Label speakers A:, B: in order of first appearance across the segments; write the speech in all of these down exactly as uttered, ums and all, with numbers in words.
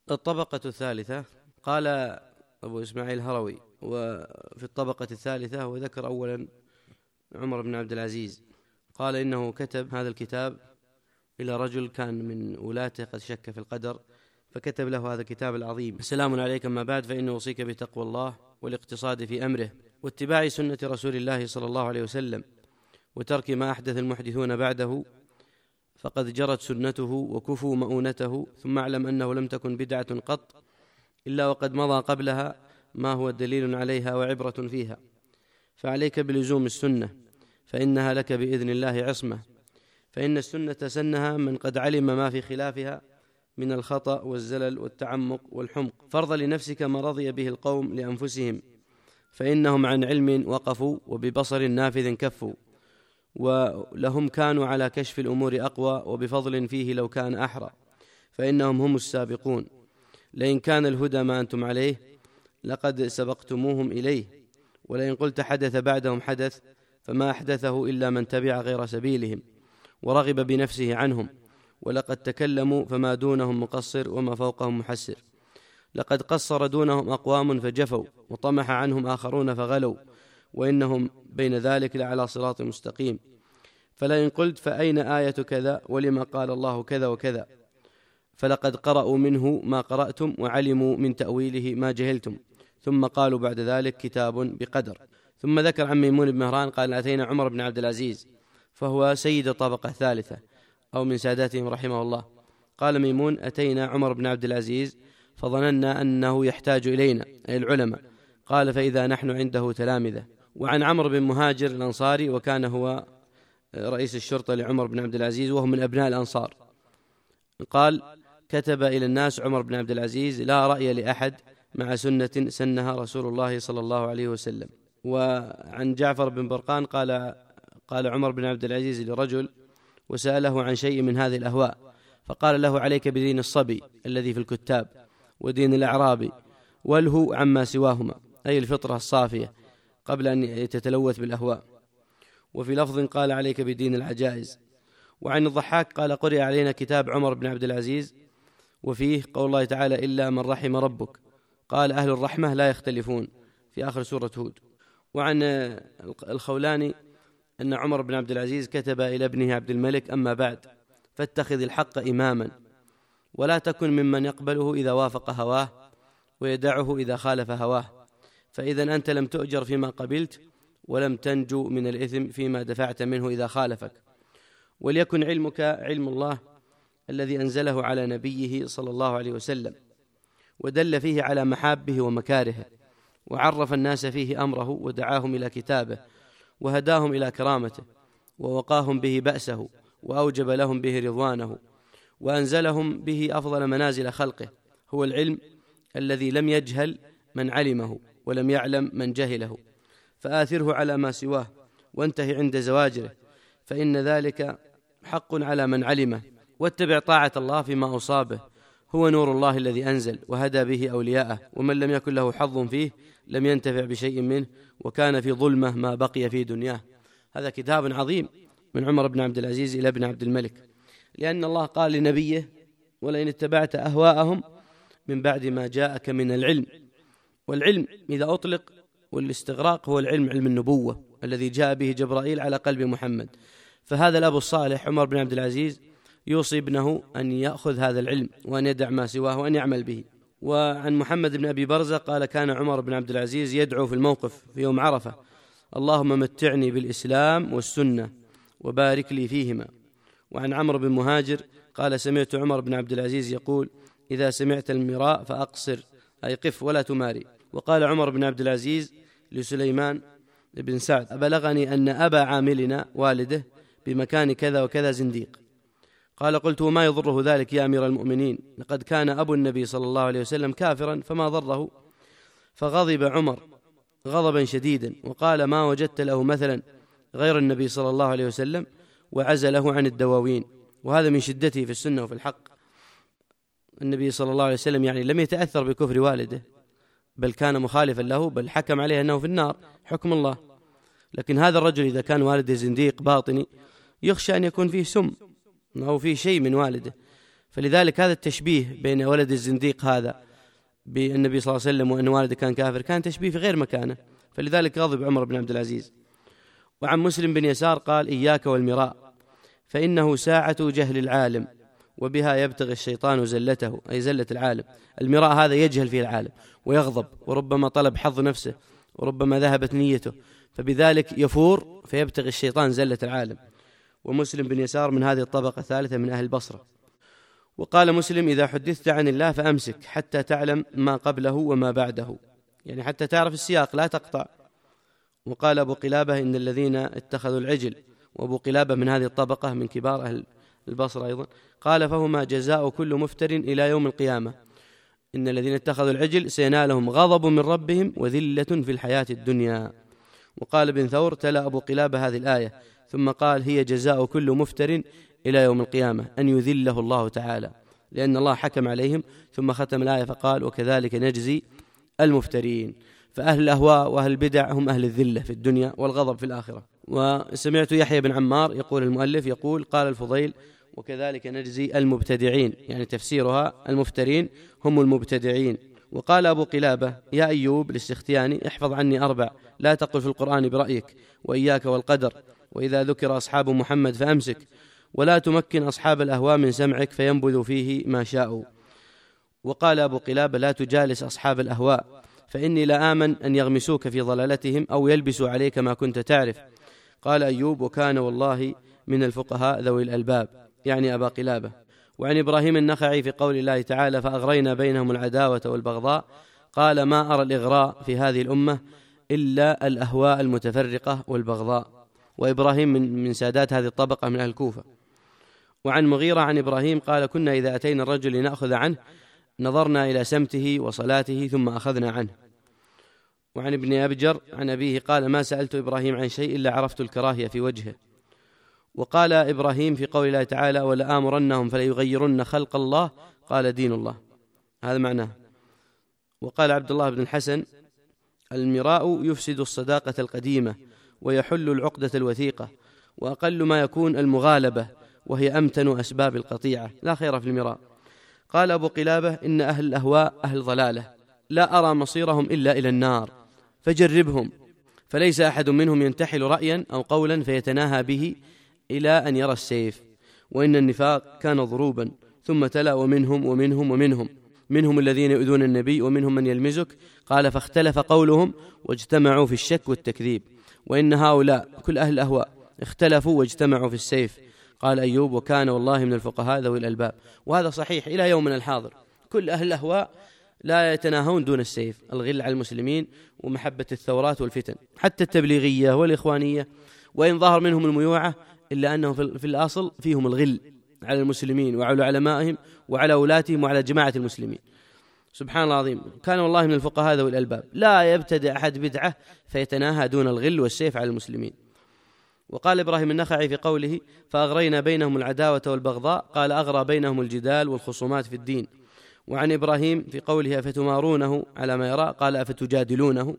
A: الطبقة الثالثة، قال أبو إسماعيل الهروي وفي الطبقة الثالثة وذكر أولا عمر بن عبد العزيز، قال إنه كتب هذا الكتاب إلى رجل كان من ولاته قد شك في القدر، فكتب له هذا الكتاب العظيم: السلام عليك، أما بعد، فإني أوصيك بتقوى الله والاقتصاد في أمره واتباع سنة رسول الله صلى الله عليه وسلم وترك ما أحدث المحدثون بعده، فقد جرت سنته وكفوا مؤونته، ثم اعلم أنه لم تكن بدعة قط إلا وقد مضى قبلها ما هو دليل عليها وعبرة فيها، فعليك بلزوم السنة فإنها لك بإذن الله عصمة، فإن السنة سنها من قد علم ما في خلافها من الخطأ والزلل والتعمق والحمق، فرض لنفسك ما رضي به القوم لأنفسهم، فإنهم عن علم وقفوا وببصر نافذ كفوا، ولهم كانوا على كشف الأمور أقوى وبفضل فيه لو كان أحرى، فإنهم هم السابقون، لئن كان الهدى ما أنتم عليه لقد سبقتموهم إليه، ولئن قلت حدث بعدهم حدث فما أحدثه إلا من تبع غير سبيلهم ورغب بنفسه عنهم، ولقد تكلموا فما دونهم مقصر وما فوقهم محسر، لقد قصر دونهم أقوام فجفوا وطمح عنهم آخرون فغلوا، وإنهم بين ذلك لعلى صراط مستقيم، فلئن قلت فأين آية كذا ولما قال الله كذا وكذا، فلقد قرأوا منه ما قرأتم وعلموا من تأويله ما جهلتم، ثم قالوا بعد ذلك كتاب بقدر. ثم ذكر عن ميمون بن مهران قال: أتينا عمر بن عبد العزيز فهو سيد الطبقة الثالثة أو من ساداتهم رحمه الله. قال ميمون: أتينا عمر بن عبد العزيز فظننا أنه يحتاج إلينا أي العلماء، قال: فإذا نحن عنده تلامذة. وعن عمرو بن مهاجر الأنصاري، وكان هو رئيس الشرطة لعمر بن عبد العزيز وهو من أبناء الأنصار، قال: كتب إلى الناس عمر بن عبد العزيز: لا رأي لأحد مع سنة سنها رسول الله صلى الله عليه وسلم. وعن جعفر بن برقان قال قال عمر بن عبد العزيز لرجل وسأله عن شيء من هذه الأهواء، فقال له: عليك بدين الصبي الذي في الكتاب ودين الأعرابي والهو عما سواهما، أي الفطرة الصافية قبل أن يتتلوث بالأهواء. وفي لفظ قال: عليك بدين العجائز. وعن الضحاك قال: قرئ علينا كتاب عمر بن عبد العزيز وفيه قول الله تعالى: إلا من رحم ربك، قال: أهل الرحمة لا يختلفون، في آخر سورة هود. وعن الخولاني أن عمر بن عبد العزيز كتب إلى ابنه عبد الملك: أما بعد، فاتخذ الحق إماما ولا تكن ممن يقبله إذا وافق هواه ويدعه إذا خالف هواه، فإذا أنت لم تؤجر فيما قبلت ولم تنجو من الإثم فيما دفعت منه إذا خالفك، وليكن علمك علم الله الذي أنزله على نبيه صلى الله عليه وسلم، ودل فيه على محابه ومكارهه، وعرف الناس فيه أمره ودعاهم إلى كتابه وهداهم إلى كرامته، ووقاهم به بأسه وأوجب لهم به رضوانه، وأنزلهم به أفضل منازل خلقه، هو العلم الذي لم يجهل من علمه ولم يعلم من جهله، فآثره على ما سواه وانتهي عند زواجره، فإن ذلك حق على من علمه، واتبع طاعة الله فيما أصابه، هو نور الله الذي أنزل وهدى به أولياءه، ومن لم يكن له حظ فيه لم ينتفع بشيء منه وكان في ظلمة ما بقي في دنياه. هذا كتاب عظيم من عمر بن عبد العزيز إلى ابن عبد الملك، لأن الله قال لنبيه: ولئن اتبعت أهواءهم من بعد ما جاءك من العلم. والعلم إذا أطلق والاستغراق هو العلم، علم النبوة الذي جاء به جبرائيل على قلب محمد، فهذا الأب الصالح عمر بن عبد العزيز يوصي ابنه أن يأخذ هذا العلم وأن يدع ما سواه وأن يعمل به. وعن محمد بن أبي برزة قال: كان عمر بن عبد العزيز يدعو في الموقف في يوم عرفة: اللهم متعني بالإسلام والسنة وبارك لي فيهما. وعن عمرو بن مهاجر قال: سمعت عمر بن عبد العزيز يقول: إذا سمعت المراء فأقصر، أي قف ولا تماري. وقال عمر بن عبد العزيز لسليمان بن سعد: أبلغني أن أبا عاملنا والده بمكان كذا وكذا زنديق. قال: قلت: وما يضره ذلك يا أمير المؤمنين؟ لقد كان أبو النبي صلى الله عليه وسلم كافرا فما ضره. فغضب عمر غضبا شديدا وقال: ما وجدت له مثلا غير النبي صلى الله عليه وسلم، وعزله عن الدواوين. وهذا من شدته في السنة وفي الحق. النبي صلى الله عليه وسلم يعني لم يتأثر بكفر والده، بل كان مخالفا له، بل حكم عليه أنه في النار حكم الله. لكن هذا الرجل إذا كان والده زنديق باطني يخشى أن يكون فيه سم أو فيه شيء من والده، فلذلك هذا التشبيه بين ولد الزنديق هذا بالنبي صلى الله عليه وسلم وأن والده كان كافر كان تشبيه في غير مكانه، فلذلك غضب عمر بن عبد العزيز. وعن مسلم بن يسار قال: إياك والمراء فإنه ساعة جهل العالم وبها يبتغي الشيطان زلته، أي زلة العالم. المراء هذا يجهل فيه العالم ويغضب، وربما طلب حظ نفسه، وربما ذهبت نيته، فبذلك يفور فيبتغي الشيطان زلة العالم. ومسلم بن يسار من هذه الطبقة الثالثة من أهل البصرة. وقال مسلم: إذا حدثت عن الله فأمسك حتى تعلم ما قبله وما بعده، يعني حتى تعرف السياق لا تقطع. وقال أبو قلابة: إن الذين اتخذوا العجل، وأبو قلابة من هذه الطبقة من كبار أهل البصرة أيضا، قال: فهما جزاء كل مفتر إلى يوم القيامة. إن الذين اتخذوا العجل سينالهم غضب من ربهم وذلة في الحياة الدنيا. وقال ابن ثور: تلا أبو قلابة هذه الآية ثم قال: هي جزاء كل مفتر إلى يوم القيامة أن يذله الله تعالى، لأن الله حكم عليهم. ثم ختم الآية فقال: وكذلك نجزي المفترين. فأهل الأهواء وأهل البدع هم أهل الذلة في الدنيا والغضب في الآخرة. وسمعت يحيى بن عمار يقول المؤلف يقول: قال الفضيل: وكذلك نجزي المبتدعين، يعني تفسيرها المفترين هم المبتدعين. وقال أبو قلابة: يا أيوب الاستختياني، احفظ عني أربع، لا تقل في القرآن برأيك، وإياك والقدر، وإذا ذكر أصحاب محمد فأمسك، ولا تمكن أصحاب الأهواء من سمعك فينبذ فيه ما شاءوا. وقال أبو قلابة: لا تجالس أصحاب الأهواء، فإني لا آمن أن يغمسوك في ضلالتهم أو يلبسوا عليك ما كنت تعرف. قال أيوب: وكان والله من الفقهاء ذوي الألباب، يعني أبا قلابة. وعن إبراهيم النخعي في قول الله تعالى: فأغرينا بينهم العداوة والبغضاء، قال: ما أرى الإغراء في هذه الأمة إلا الأهواء المتفرقة والبغضاء. وإبراهيم من سادات هذه الطبقة من أهل الكوفة. وعن مغيرة عن إبراهيم قال: كنا إذا أتينا الرجل لنأخذ عنه نظرنا إلى سمته وصلاته ثم أخذنا عنه. وعن ابن أبجر عن أبيه قال: ما سألت إبراهيم عن شيء إلا عرفت الكراهية في وجهه. وقال إبراهيم في قول الله تعالى: ولآمرنهم فليغيرن خلق الله، قال: دين الله، هذا معناه. وقال عبد الله بن الحسن: المراء يفسد الصداقة القديمة ويحل العقدة الوثيقة، وأقل ما يكون المغالبة، وهي أمتن أسباب القطيعة، لا خير في المراء. قال أبو قلابة: إن أهل الأهواء أهل ضلالة، لا أرى مصيرهم إلا إلى النار، فجربهم، فليس أحد منهم ينتحل رأيا أو قولا فيتناهى به إلى أن يرى السيف. وإن النفاق كان ضروبا. ثم تلا: ومنهم ومنهم ومنهم منهم الذين يؤذون النبي ومنهم من يلمزك. قال: فاختلف قولهم واجتمعوا في الشك والتكذيب. وإن هؤلاء كل أهل الأهواء اختلفوا واجتمعوا في السيف. قال أيوب: وكان والله من الفقهاء ذوي الألباب. وهذا صحيح إلى يومنا الحاضر، كل أهل الأهواء لا يتناهون دون السيف، الغل على المسلمين ومحبة الثورات والفتن، حتى التبليغية والإخوانية، وإن ظهر منهم الميوعة إلا أنه في الأصل فيهم الغل على المسلمين وعلى علمائهم وعلى ولاتهم وعلى جماعة المسلمين. سبحان الله العظيم. كان والله من الفقهاء ذوي الألباب، لا يبتدع أحد بدعة فيتناهى دون الغل والسيف على المسلمين. وقال إبراهيم النخعي في قوله: فأغرينا بينهم العداوة والبغضاء، قال: أغرى بينهم الجدال والخصومات في الدين. وعن إبراهيم في قوله: أفتمارونه على ما يرى، قال: أفتجادلونه.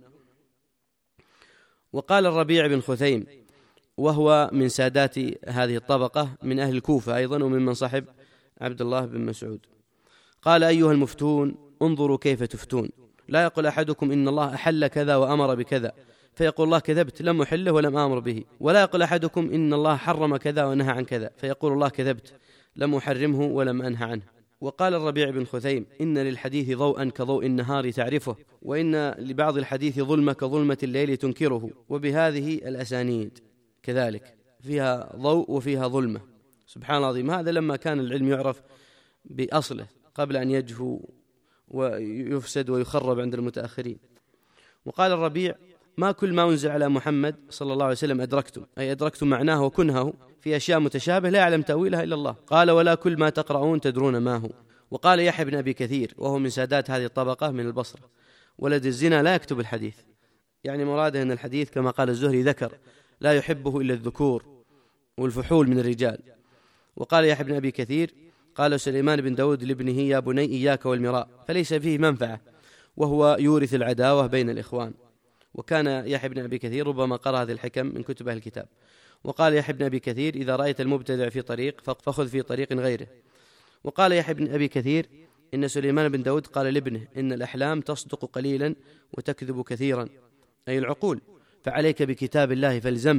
A: وقال الربيع بن خثيم وهو من سادات هذه الطبقة من أهل الكوفة أيضا وممن صحب عبد الله بن مسعود، قال: أيها المفتون انظروا كيف تفتون، لا يقول أحدكم إن الله أحل كذا وأمر بكذا فيقول الله كذبت لم أحله ولم آمر به، ولا يقول أحدكم إن الله حرم كذا ونهى عن كذا فيقول الله كذبت لم أحرمه ولم أنهى عنه. وقال الربيع بن خثيم: إن للحديث ضوءا كضوء النهار تعرفه، وإن لبعض الحديث ظلمة كظلمة الليل تنكره، وبهذه الأسانيد كذلك فيها ضوء وفيها ظلمة. سبحان الله العظيم. هذا لما كان العلم يعرف بأصله قبل أن يجهو ويفسد ويخرب عند المتأخرين. وقال الربيع: ما كل ما أنزل على محمد صلى الله عليه وسلم أدركتم، أي أدركتم معناه وكنهه في أشياء متشابه لا يعلم تأويلها إلا الله. قال: ولا كل ما تقرؤون تدرون ما هو. وقال يحيى بن أبي كثير وهو من سادات هذه الطبقة من البصرة: ولد الزنا لا يكتب الحديث، يعني مراده أن الحديث كما قال الزهري ذكر لا يحبه إلا الذكور والفحول من الرجال. وقال يحيى بن أبي كثير: قال سليمان بن داود لابنه: يا بني إياك والمراء، فليس فيه منفعة وهو يورث العداوة بين الإخوان. وكان يحيى بن أبي كثير ربما قرأ هذه الحكم من كتب أهل الكتاب. وقال يحيى بن أبي كثير: إذا رأيت المبتدع في طريق فخذ في طريق غيره. وقال يحيى بن أبي كثير إن سليمان بن داود قال لابنه إن الأحلام تصدق قليلا وتكذب كثيرا، أي العقول، فعليك بكتاب الله فالزمه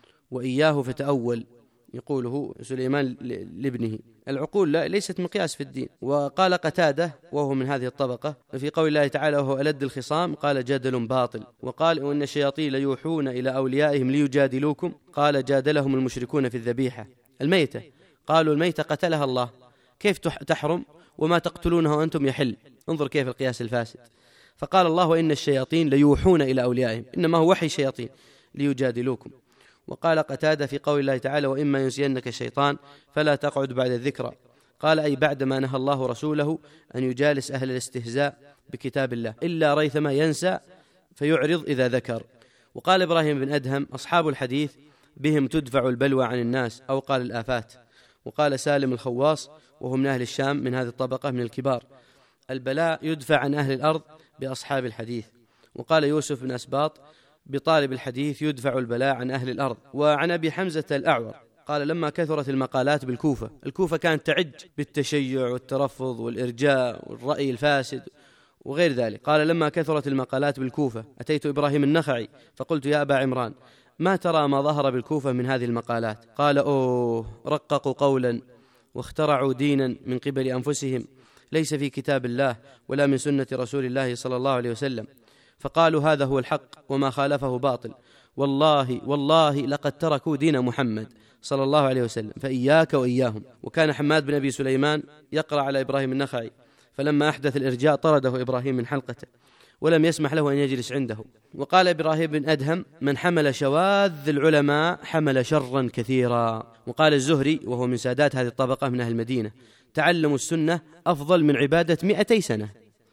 A: وإياه فتأول. يقوله سليمان لابنه. العقول ليست مقياس في الدين. وقال قتادة وهو من هذه الطبقة في قول الله تعالى وهو ألد الخصام قال جدل باطل. وقال وإن الشياطين ليوحون إلى أوليائهم ليجادلوكم قال جادلهم المشركون في الذبيحة. الميتة قالوا الميتة قتلها الله، كيف تحرم وما تقتلونها وأنتم يحل؟ انظر كيف القياس الفاسد. فقال الله وإن الشياطين ليوحون إلى أوليائهم، إنما هو وحي شياطين ليجادلوكم. وقال قتادة في قول الله تعالى وإما ينسينك الشيطان فلا تقعد بعد الذكرى، قال أي بعدما نهى الله رسوله أن يجالس أهل الاستهزاء بكتاب الله إلا ريثما ينسى فيعرض إذا ذكر. وقال إبراهيم بن أدهم أصحاب الحديث بهم تدفع البلوى عن الناس أو قال الآفات. وقال سالم الخواص وهو من أهل الشام من هذه الطبقة من الكبار البلاء يدفع عن أهل الأرض بأصحاب الحديث. وقال يوسف بن أسباط بطالب الحديث يدفع البلاء عن أهل الأرض. وعن أبي حمزة الأعور قال لما كثرت المقالات بالكوفة، الكوفة كانت تعج بالتشيع والترفض والإرجاء والرأي الفاسد وغير ذلك، قال لما كثرت المقالات بالكوفة أتيت إبراهيم النخعي فقلت يا أبا عمران ما ترى ما ظهر بالكوفة من هذه المقالات؟ قال أوه رققوا قولا واخترعوا دينا من قبل أنفسهم ليس في كتاب الله ولا من سنة رسول الله صلى الله عليه وسلم، فقالوا هذا هو الحق وما خالفه باطل، والله والله لقد تركوا دين محمد صلى الله عليه وسلم فإياك وإياهم. وكان حماد بن أبي سليمان يقرأ على إبراهيم النخعي، فلما أحدث الإرجاء طرده إبراهيم من حلقته ولم يسمح له أن يجلس عنده. وقال إبراهيم بن أدهم من حمل شواذ العلماء حمل شرا كثيرا. وقال الزهري وهو من سادات هذه الطبقة من أهل المدينة تعلم السنة أفضل من عبادة مئتي سنة.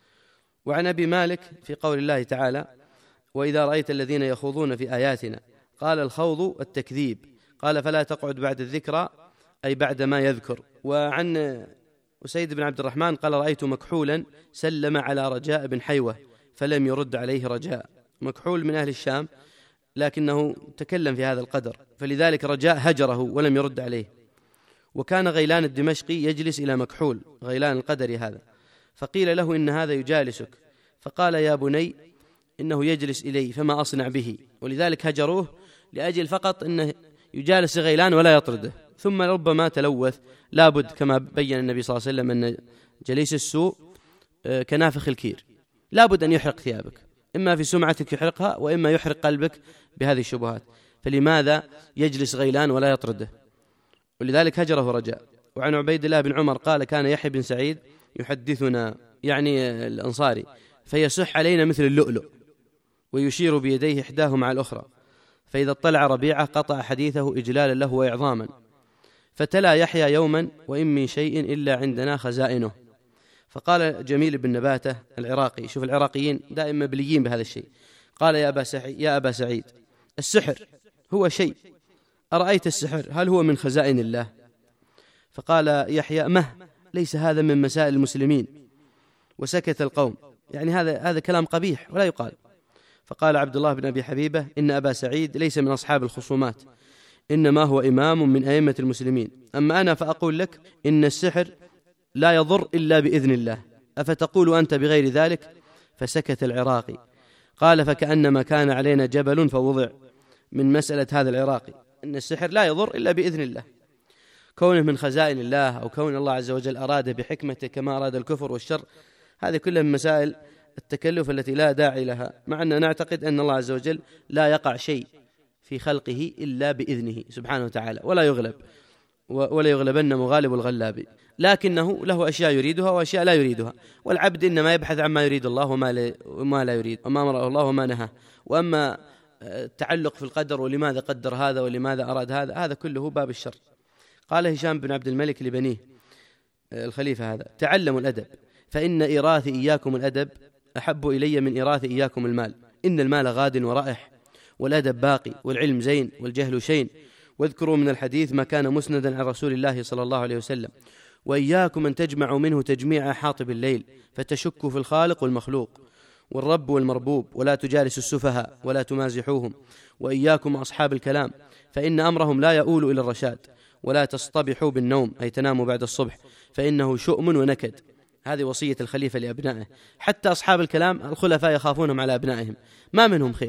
A: وعن أبي مالك في قول الله تعالى وإذا رأيت الذين يخوضون في آياتنا قال الخوض التكذيب، قال فلا تقعد بعد الذكرى أي بعد ما يذكر. وعن أسيد بن عبد الرحمن قال رأيت مكحولا سلم على رجاء بن حيوة فلم يرد عليه رجاء. مكحول من أهل الشام لكنه تكلم في هذا القدر فلذلك رجاء هجره ولم يرد عليه. وكان غيلان الدمشقي يجلس إلى مكحول غيلان القدري هذا، فقيل له إن هذا يجالسك، فقال يا بني إنه يجلس إلي فما أصنع به، ولذلك هجروه لأجل فقط أنه يجالس غيلان ولا يطرده. ثم ربما تلوث، لابد كما بين النبي صلى الله عليه وسلم أن جليس السوء كنافخ الكير، لابد أن يحرق ثيابك، إما في سمعتك يحرقها وإما يحرق قلبك بهذه الشبهات، فلماذا يجلس غيلان ولا يطرده؟ ولذلك هجره رجاء. وعن عبيد الله بن عمر قال كان يحيى بن سعيد يحدثنا يعني الأنصاري فيصح علينا مثل اللؤلؤ ويشير بيديه إحداه مع الأخرى، فإذا اطلع ربيعة قطع حديثه إجلالا له وإعظاما، فتلا يحيى يوما وإن من شيء إلا عندنا خزائنه. فقال جميل بن نباتة العراقي، شوف العراقيين دائما مبليين بهذا الشيء، قال يا أبا سعيد, يا أبا سعيد السحر هو شيء، أرأيت السحر هل هو من خزائن الله؟ فقال يحيى مه ليس هذا من مسائل المسلمين، وسكت القوم، يعني هذا هذا كلام قبيح ولا يقال. فقال عبد الله بن أبي حبيبة إن أبا سعيد ليس من أصحاب الخصومات، إنما هو إمام من أئمة المسلمين، أما أنا فأقول لك إن السحر لا يضر إلا بإذن الله، أفتقول أنت بغير ذلك؟ فسكت العراقي. قال فكأنما كان علينا جبل فوضع من مسألة هذا العراقي إن السحر لا يضر إلا بإذن الله، كونه من خزائن الله أو كون الله عز وجل أراد بحكمته كما أراد الكفر والشر، هذه كلها من مسائل التكلف التي لا داعي لها، مع أننا نعتقد أن الله عز وجل لا يقع شيء في خلقه إلا بإذنه سبحانه وتعالى، ولا يغلب ولا يغلبن مغالب الغلاب، لكنه له أشياء يريدها وأشياء لا يريدها، والعبد إنما يبحث عما يريد الله وما لا يريد وما أمره الله وما نهاه. وأما التعلق في القدر ولماذا قدر هذا ولماذا أراد هذا، هذا كله باب الشر. قال هشام بن عبد الملك لبنيه الخليفة هذا تعلموا الأدب، فإن إيراث إياكم الأدب أحب إلي من إيراث إياكم المال، إن المال غاد ورائح والأدب باقي والعلم زين والجهل شين، واذكروا من الحديث ما كان مسندا عن رسول الله صلى الله عليه وسلم، وإياكم أن تجمعوا منه تجميع حاطب الليل فتشكوا في الخالق والمخلوق والرب والمربوب، ولا تجالسوا السفهاء ولا تمازحوهم، وإياكم أصحاب الكلام فإن أمرهم لا يؤول إلى الرشاد، ولا تصطبحوا بالنوم أي تناموا بعد الصبح فإنه شؤم ونكد. هذه وصية الخليفة لأبنائه. حتى أصحاب الكلام الخلفاء يخافونهم على أبنائهم، ما منهم خير.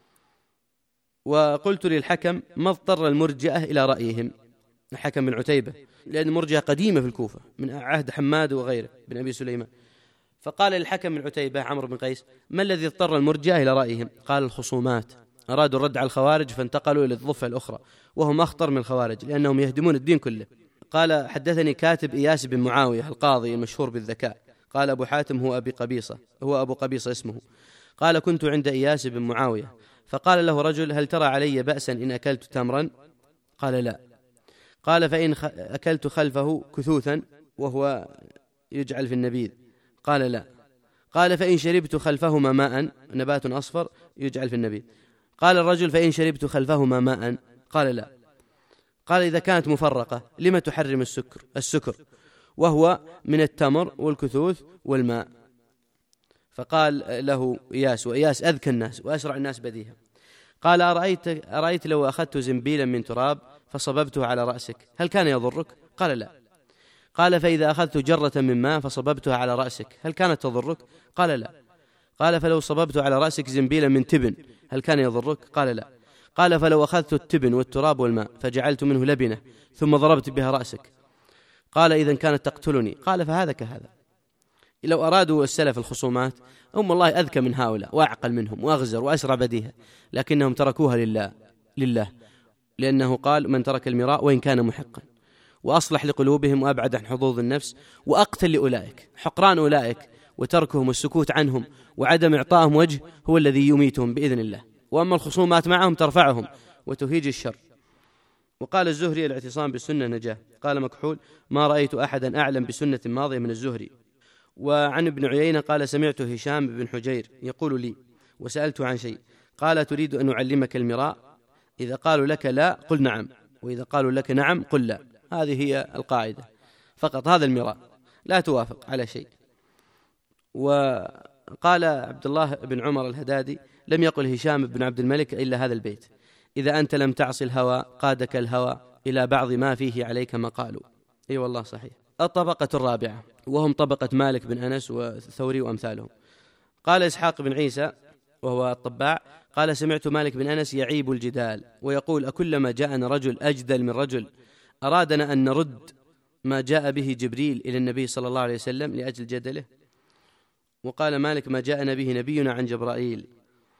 A: وقلت للحكم ما اضطر المرجئة إلى رأيهم، الحكم بن عتيبة، لأن المرجئة قديمة في الكوفة من عهد حماد وغيره بن أبي سليمان. فقال للحكم بن عتيبة عمرو بن قيس ما الذي اضطر المرجئة إلى رأيهم؟ قال الخصومات، أرادوا الرد على الخوارج فانتقلوا إلى الضفة الأخرى وهم أخطر من الخوارج لأنهم يهدمون الدين كله. قال حدثني كاتب إياس بن معاوية القاضي المشهور بالذكاء، قال أبو حاتم هو أبي قبيصة، هو أبو قبيصة اسمه، قال كنت عند إياس بن معاوية فقال له رجل هل ترى علي بأسا إن أكلت تمرا؟ قال لا. قال فإن أكلت خلفه كثوثا وهو يجعل في النبيذ؟ قال لا. قال فإن شربت خلفهما ماء، نبات أصفر يجعل في النبيذ؟ قال الرجل فإن شربت خلفهما ماء؟ قال لا. قال إذا كانت مفرقة لما تحرم السكر السكر وهو من التمر والكثوث والماء؟ فقال له إياس، وإياس أذكى الناس وأسرع الناس بديهة، قال أرأيت, أرأيت لو أخذت زنبيلا من تراب فصببته على رأسك هل كان يضرك؟ قال لا. قال فإذا أخذت جرة من ماء فصببتها على رأسك هل كانت تضرك؟ قال لا. قال فلو صببت على رأسك زنبيلا من تبن هل كان يضرك؟ قال لا. قال فلو أخذت التبن والتراب والماء فجعلت منه لبنة ثم ضربت بها رأسك قال إذن كانت تقتلني؟ قال فهذا كهذا. لو أرادوا السلف الخصومات هم والله أذكى من هؤلاء وأعقل منهم وأغزر وأسرع بديهة، لكنهم تركوها لله لله لأنه قال من ترك المراء وإن كان محقا، وأصلح لقلوبهم وأبعد عن حظوظ النفس وأقتل لأولئك. حقران أولئك وتركهم والسكوت عنهم وعدم إعطائهم وجه هو الذي يميتهم بإذن الله، وأما الخصومات معهم ترفعهم وتهيج الشر. وقال الزهري الاعتصام بالسنة نجاة. قال مكحول ما رأيت أحدا أعلم بسنة ماضية من الزهري. وعن ابن عيينة قال سمعت هشام بن حجير يقول لي وسألته عن شيء قال تريد أن أعلمك المراء؟ إذا قالوا لك لا قل نعم، وإذا قالوا لك نعم قل لا. هذه هي القاعدة فقط، هذا المراء، لا توافق على شيء. وقال عبد الله بن عمر الهدادي لم يقل هشام بن عبد الملك إلا هذا البيت إذا أنت لم تعصي الهوى قادك الهوى إلى بعض ما فيه عليك مقال. أي والله صحيح. الطبقة الرابعة وهم طبقة مالك بن أنس وثوري وأمثالهم. قال إسحاق بن عيسى وهو الطباع قال سمعت مالك بن أنس يعيب الجدال ويقول أكلما جاءنا رجل أجدل من رجل أرادنا أن نرد ما جاء به جبريل إلى النبي صلى الله عليه وسلم لأجل جدله. وقال مالك ما جاءنا به نبينا عن جبرائيل.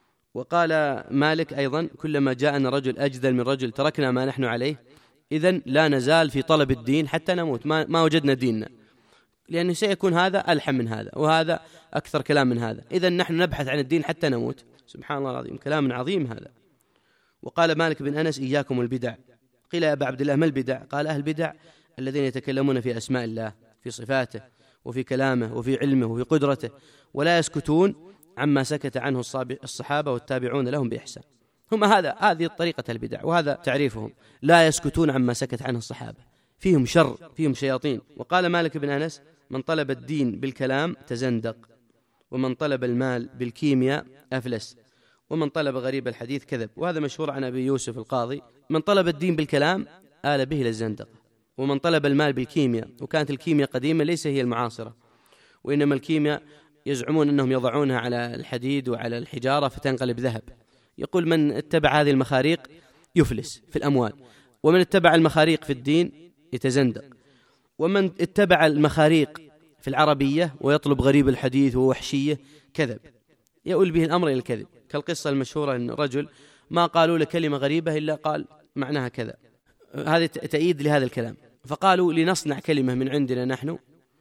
A: وقال مالك أيضا كلما جاءنا رجل أجدل من رجل تركنا ما نحن عليه. إذن لا نزال في طلب الدين حتى نموت ما, ما وجدنا ديننا، لأنه سيكون هذا ألحم من هذا وهذا أكثر كلام من هذا. إذن نحن نبحث عن الدين حتى نموت. سبحان الله العظيم، كلام عظيم هذا. وقال مالك بن أنس إياكم البدع. قيل يا أبا عبد الله ما البدع؟ قال أهل البدع الذين يتكلمون في أسماء الله في صفاته وفي كلامه وفي علمه وفي قدرته ولا يسكتون عما سكت عنه الصحابة والتابعون لهم بإحسان. هم هذا هذه طريقة البدع وهذا تعريفهم، لا يسكتون عما سكت عنه الصحابة، فيهم شر فيهم شياطين. وقال مالك بن أنس من طلب الدين بالكلام تزندق، ومن طلب المال بالكيمياء أفلس، ومن طلب غريب الحديث كذب. وهذا مشهور عن أبي يوسف القاضي، من طلب الدين بالكلام آل به للزندق، ومن طلب المال بالكيمياء. وكانت الكيمياء قديمة ليس هي المعاصرة، وإنما الكيمياء يزعمون أنهم يضعونها على الحديد وعلى الحجارة فتنقلب ذهب. يقول من اتبع هذه المخاريق يفلس في الأموال، ومن اتبع المخاريق في الدين يتزندق، ومن اتبع المخاريق في العربية ويطلب غريب الحديث ووحشية كذب، يؤول به الأمر إلى الكذب. كالقصة المشهورة أن رجل ما قالوا له كلمة غريبة إلا قال معناها كذا، هذا تأييد لهذا الكلام. فقالوا لنصنع كلمة من عندنا نحن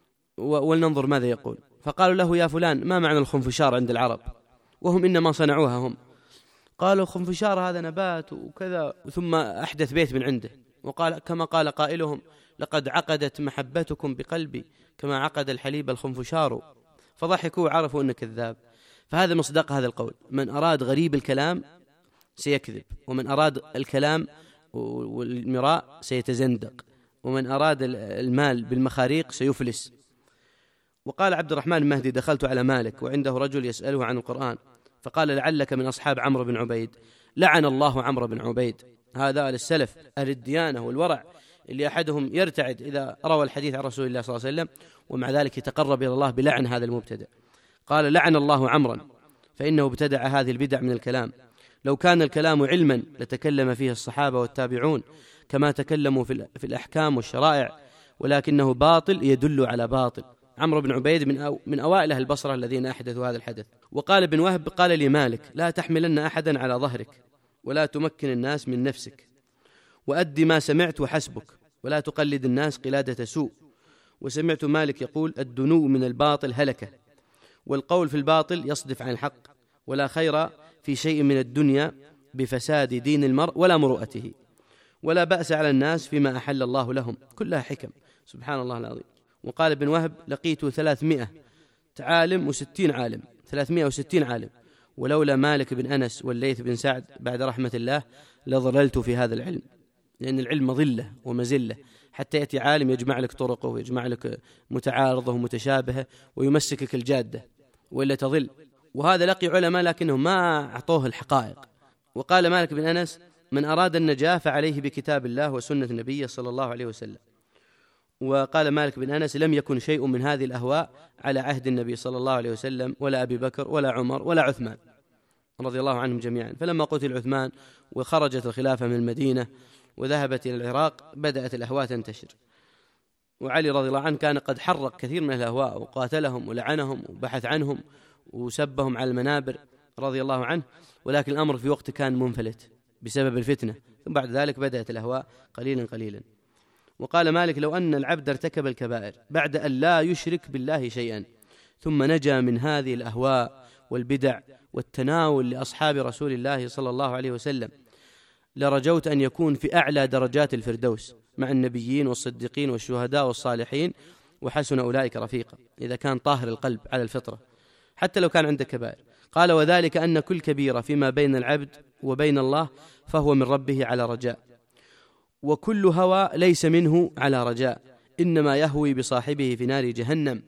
A: ولننظر ماذا يقول. فقالوا له يا فلان ما معنى الخنفشار عند العرب؟ وهم إنما صنعوها هم. قالوا خنفشار هذا نبات وكذا، ثم أحدث بيت من عنده وقال كما قال قائلهم لقد عقدت محبتكم بقلبي كما عقد الحليب الخنفشار. فضحكوا وعرفوا أنه كذاب. فهذا مصداق هذا القول، من أراد غريب الكلام سيكذب، ومن أراد الكلام والمراء سيتزندق، ومن أراد المال بالمخاريق سيفلس. وقال عبد الرحمن المهدي دخلت على مالك وعنده رجل يسأله عن القرآن، فقال لعلك من أصحاب عمرو بن عبيد. لعن الله عمرو بن عبيد. هذا للسلف أهل الديانة والورع اللي أحدهم يرتعد إذا روى الحديث عن رسول الله صلى الله عليه وسلم ومع ذلك يتقرب إلى الله بلعن هذا المبتدع. قال لعن الله عمرا فإنه ابتدع هذه البدع من الكلام، لو كان الكلام علما لتكلم فيه الصحابة والتابعون كما تكلموا في الأحكام والشرائع، ولكنه باطل يدل على باطل. عمرو بن عبيد من, أو من أوائل أهل البصرة الذين أحدثوا هذا الحدث. وقال ابن وهب قال لي مالك لا تحملن أحدا على ظهرك ولا تمكن الناس من نفسك، وأدي ما سمعت وحسبك، ولا تقلد الناس قلادة سوء. وسمعت مالك يقول الدنو من الباطل هلكة، والقول في الباطل يصدف عن الحق، ولا خير في شيء من الدنيا بفساد دين المرء ولا مروءته، ولا بأس على الناس فيما أحل الله لهم، كلها حكم. سبحان الله العظيم. وقال ابن وهب لقيت ثلاثمائة عالم وستين عالم ثلاثمائة وستين عالم، ولولا مالك بن أنس والليث بن سعد بعد رحمة الله لضللت في هذا العلم، لأن العلم مضلة ومزلة، حتى يأتي عالم يجمع لك طرقه ويجمع لك متعارضه ومتشابهه ويمسكك الجادة وإلا تضل. وهذا لقي علماء لكنهم ما أعطوه الحقائق. وقال مالك بن أنس من أراد النجاة فعليه بكتاب الله وسنة النبي صلى الله عليه وسلم. وقال مالك بن أنس لم يكن شيء من هذه الأهواء على عهد النبي صلى الله عليه وسلم ولا أبي بكر ولا عمر ولا عثمان رضي الله عنهم جميعا. فلما قتل عثمان وخرجت الخلافة من المدينة وذهبت إلى العراق بدأت الأهواء تنتشر. وعلي رضي الله عنه كان قد حرق كثير من الأهواء وقاتلهم ولعنهم وبحث عنهم وسبهم على المنابر رضي الله عنه، ولكن الأمر في وقت كان منفلت بسبب الفتنة، ثم بعد ذلك بدأت الأهواء قليلا قليلا. وقال مالك لو أن العبد ارتكب الكبائر بعد أن لا يشرك بالله شيئا ثم نجا من هذه الأهواء والبدع والتناول لأصحاب رسول الله صلى الله عليه وسلم لرجوت أن يكون في أعلى درجات الفردوس مع النبيين والصديقين والشهداء والصالحين وحسن أولئك رفيقا، إذا كان طاهر القلب على الفطرة حتى لو كان عنده كبائر. قال وذلك أن كل كبيرة فيما بين العبد وبين الله فهو من ربه على رجاء، وكل هوى ليس منه على رجاء، إنما يهوي بصاحبه في نار جهنم،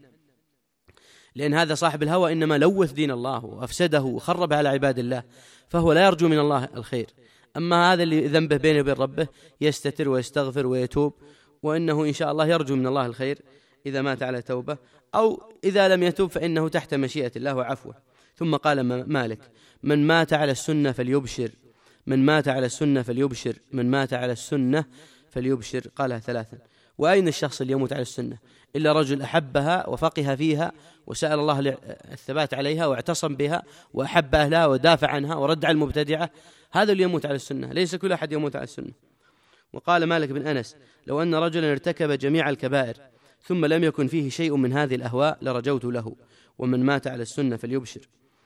A: لأن هذا صاحب الهوى إنما لوث دين الله وأفسده وخرب على عباد الله، فهو لا يرجو من الله الخير. أما هذا اللي ذنبه بينه وبين ربه يستتر ويستغفر ويتوب، وإنه إن شاء الله يرجو من الله الخير إذا مات على توبة، أو إذا لم يتوب فإنه تحت مشيئة الله وعفوه. ثم قال مالك من مات على السنة فليبشر، من مات على السنة فليبشر، من مات على السنة فليبشر، قالها ثلاثا. وأين الشخص اللي يموت على السنة إلا رجل أحبها وفقه فيها وسأل الله الثبات عليها واعتصم بها وأحب أهلها ودافع عنها ورد على المبتدعة، هذا اللي يموت على السنة، ليس كل أحد يموت على السنة. وقال مالك بن أنس لو أن رجلا ارتكب جميع الكبائر ثم لم يكن فيه شيء من هذه الأهواء لرجوت له، ومن مات على السنة فليبشر.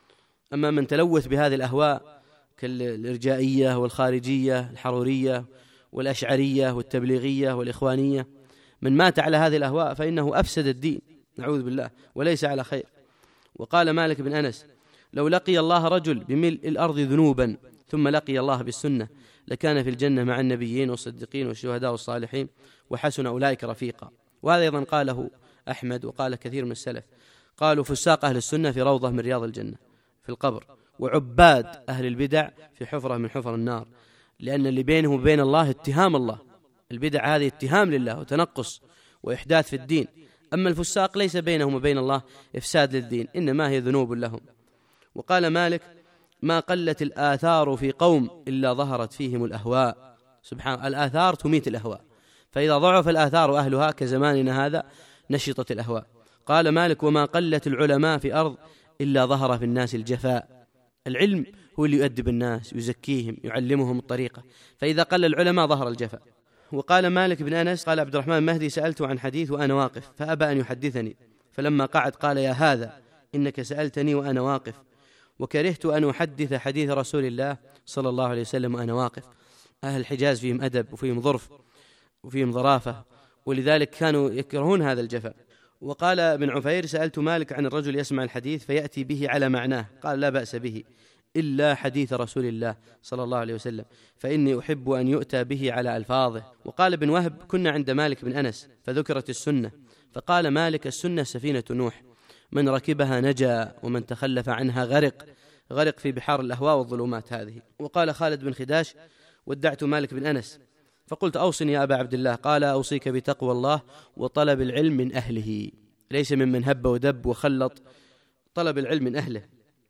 A: أما من تلوث بهذه الأهواء كالإرجائية والخارجية الحرورية والأشعرية والتبليغية والإخوانية، من مات على هذه الأهواء فإنه أفسد الدين نعوذ بالله وليس على خير. وقال مالك بن أنس لو لقي الله رجل بملء الأرض ذنوبا ثم لقي الله بالسنة لكان في الجنة مع النبيين والصديقين والشهداء والصالحين وحسن أولئك رفيقا. وهذا أيضا قاله أحمد وقال كثير من السلف، قالوا فساق أهل السنة في روضة من رياض الجنة في القبر، وعباد أهل البدع في حفرة من حفر النار، لأن اللي بينهم وبين الله اتهام الله، البدع هذه اتهام لله وتنقص وإحداث في الدين، أما الفساق ليس بينهم وبين الله إفساد للدين، إنما هي ذنوب لهم. وقال مالك ما قلت الآثار في قوم إلا ظهرت فيهم الأهواء. سبحان، الآثار تميت الأهواء، فإذا ضعف الآثار أهلها كزماننا هذا نشطت الأهواء. قال مالك وما قلت العلماء في أرض إلا ظهر في الناس الجفاء. العلم هو اللي يؤدب الناس يزكيهم يعلمهم الطريقة، فإذا قل العلماء ظهر الجفاء. وقال مالك بن أنس قال عبد الرحمن المهدي سألته عن حديث وأنا واقف فأبى أن يحدثني، فلما قعد قال يا هذا إنك سألتني وأنا واقف، وكرهت أن أحدث حديث رسول الله صلى الله عليه وسلم وأنا واقف. أهل الحجاز فيهم أدب وفيهم ظرف وفيهم ظرافة، ولذلك كانوا يكرهون هذا الجفاء. وقال ابن عفير سألت مالك عن الرجل يسمع الحديث فيأتي به على معناه، قال لا بأس به إلا حديث رسول الله صلى الله عليه وسلم فإني أحب أن يؤتى به على ألفاظه. وقال ابن وهب كنا عند مالك بن أنس فذكرت السنة، فقال مالك السنة سفينة نوح، من ركبها نجا ومن تخلف عنها غرق، غرق في بحار الأهواء والظلمات هذه. وقال خالد بن خداش ودعت مالك بن أنس فقلت أوصني يا أبا عبد الله. قال أوصيك بتقوى الله وطلب العلم من أهله، ليس ممن هب ودب وخلط، طلب العلم من أهله.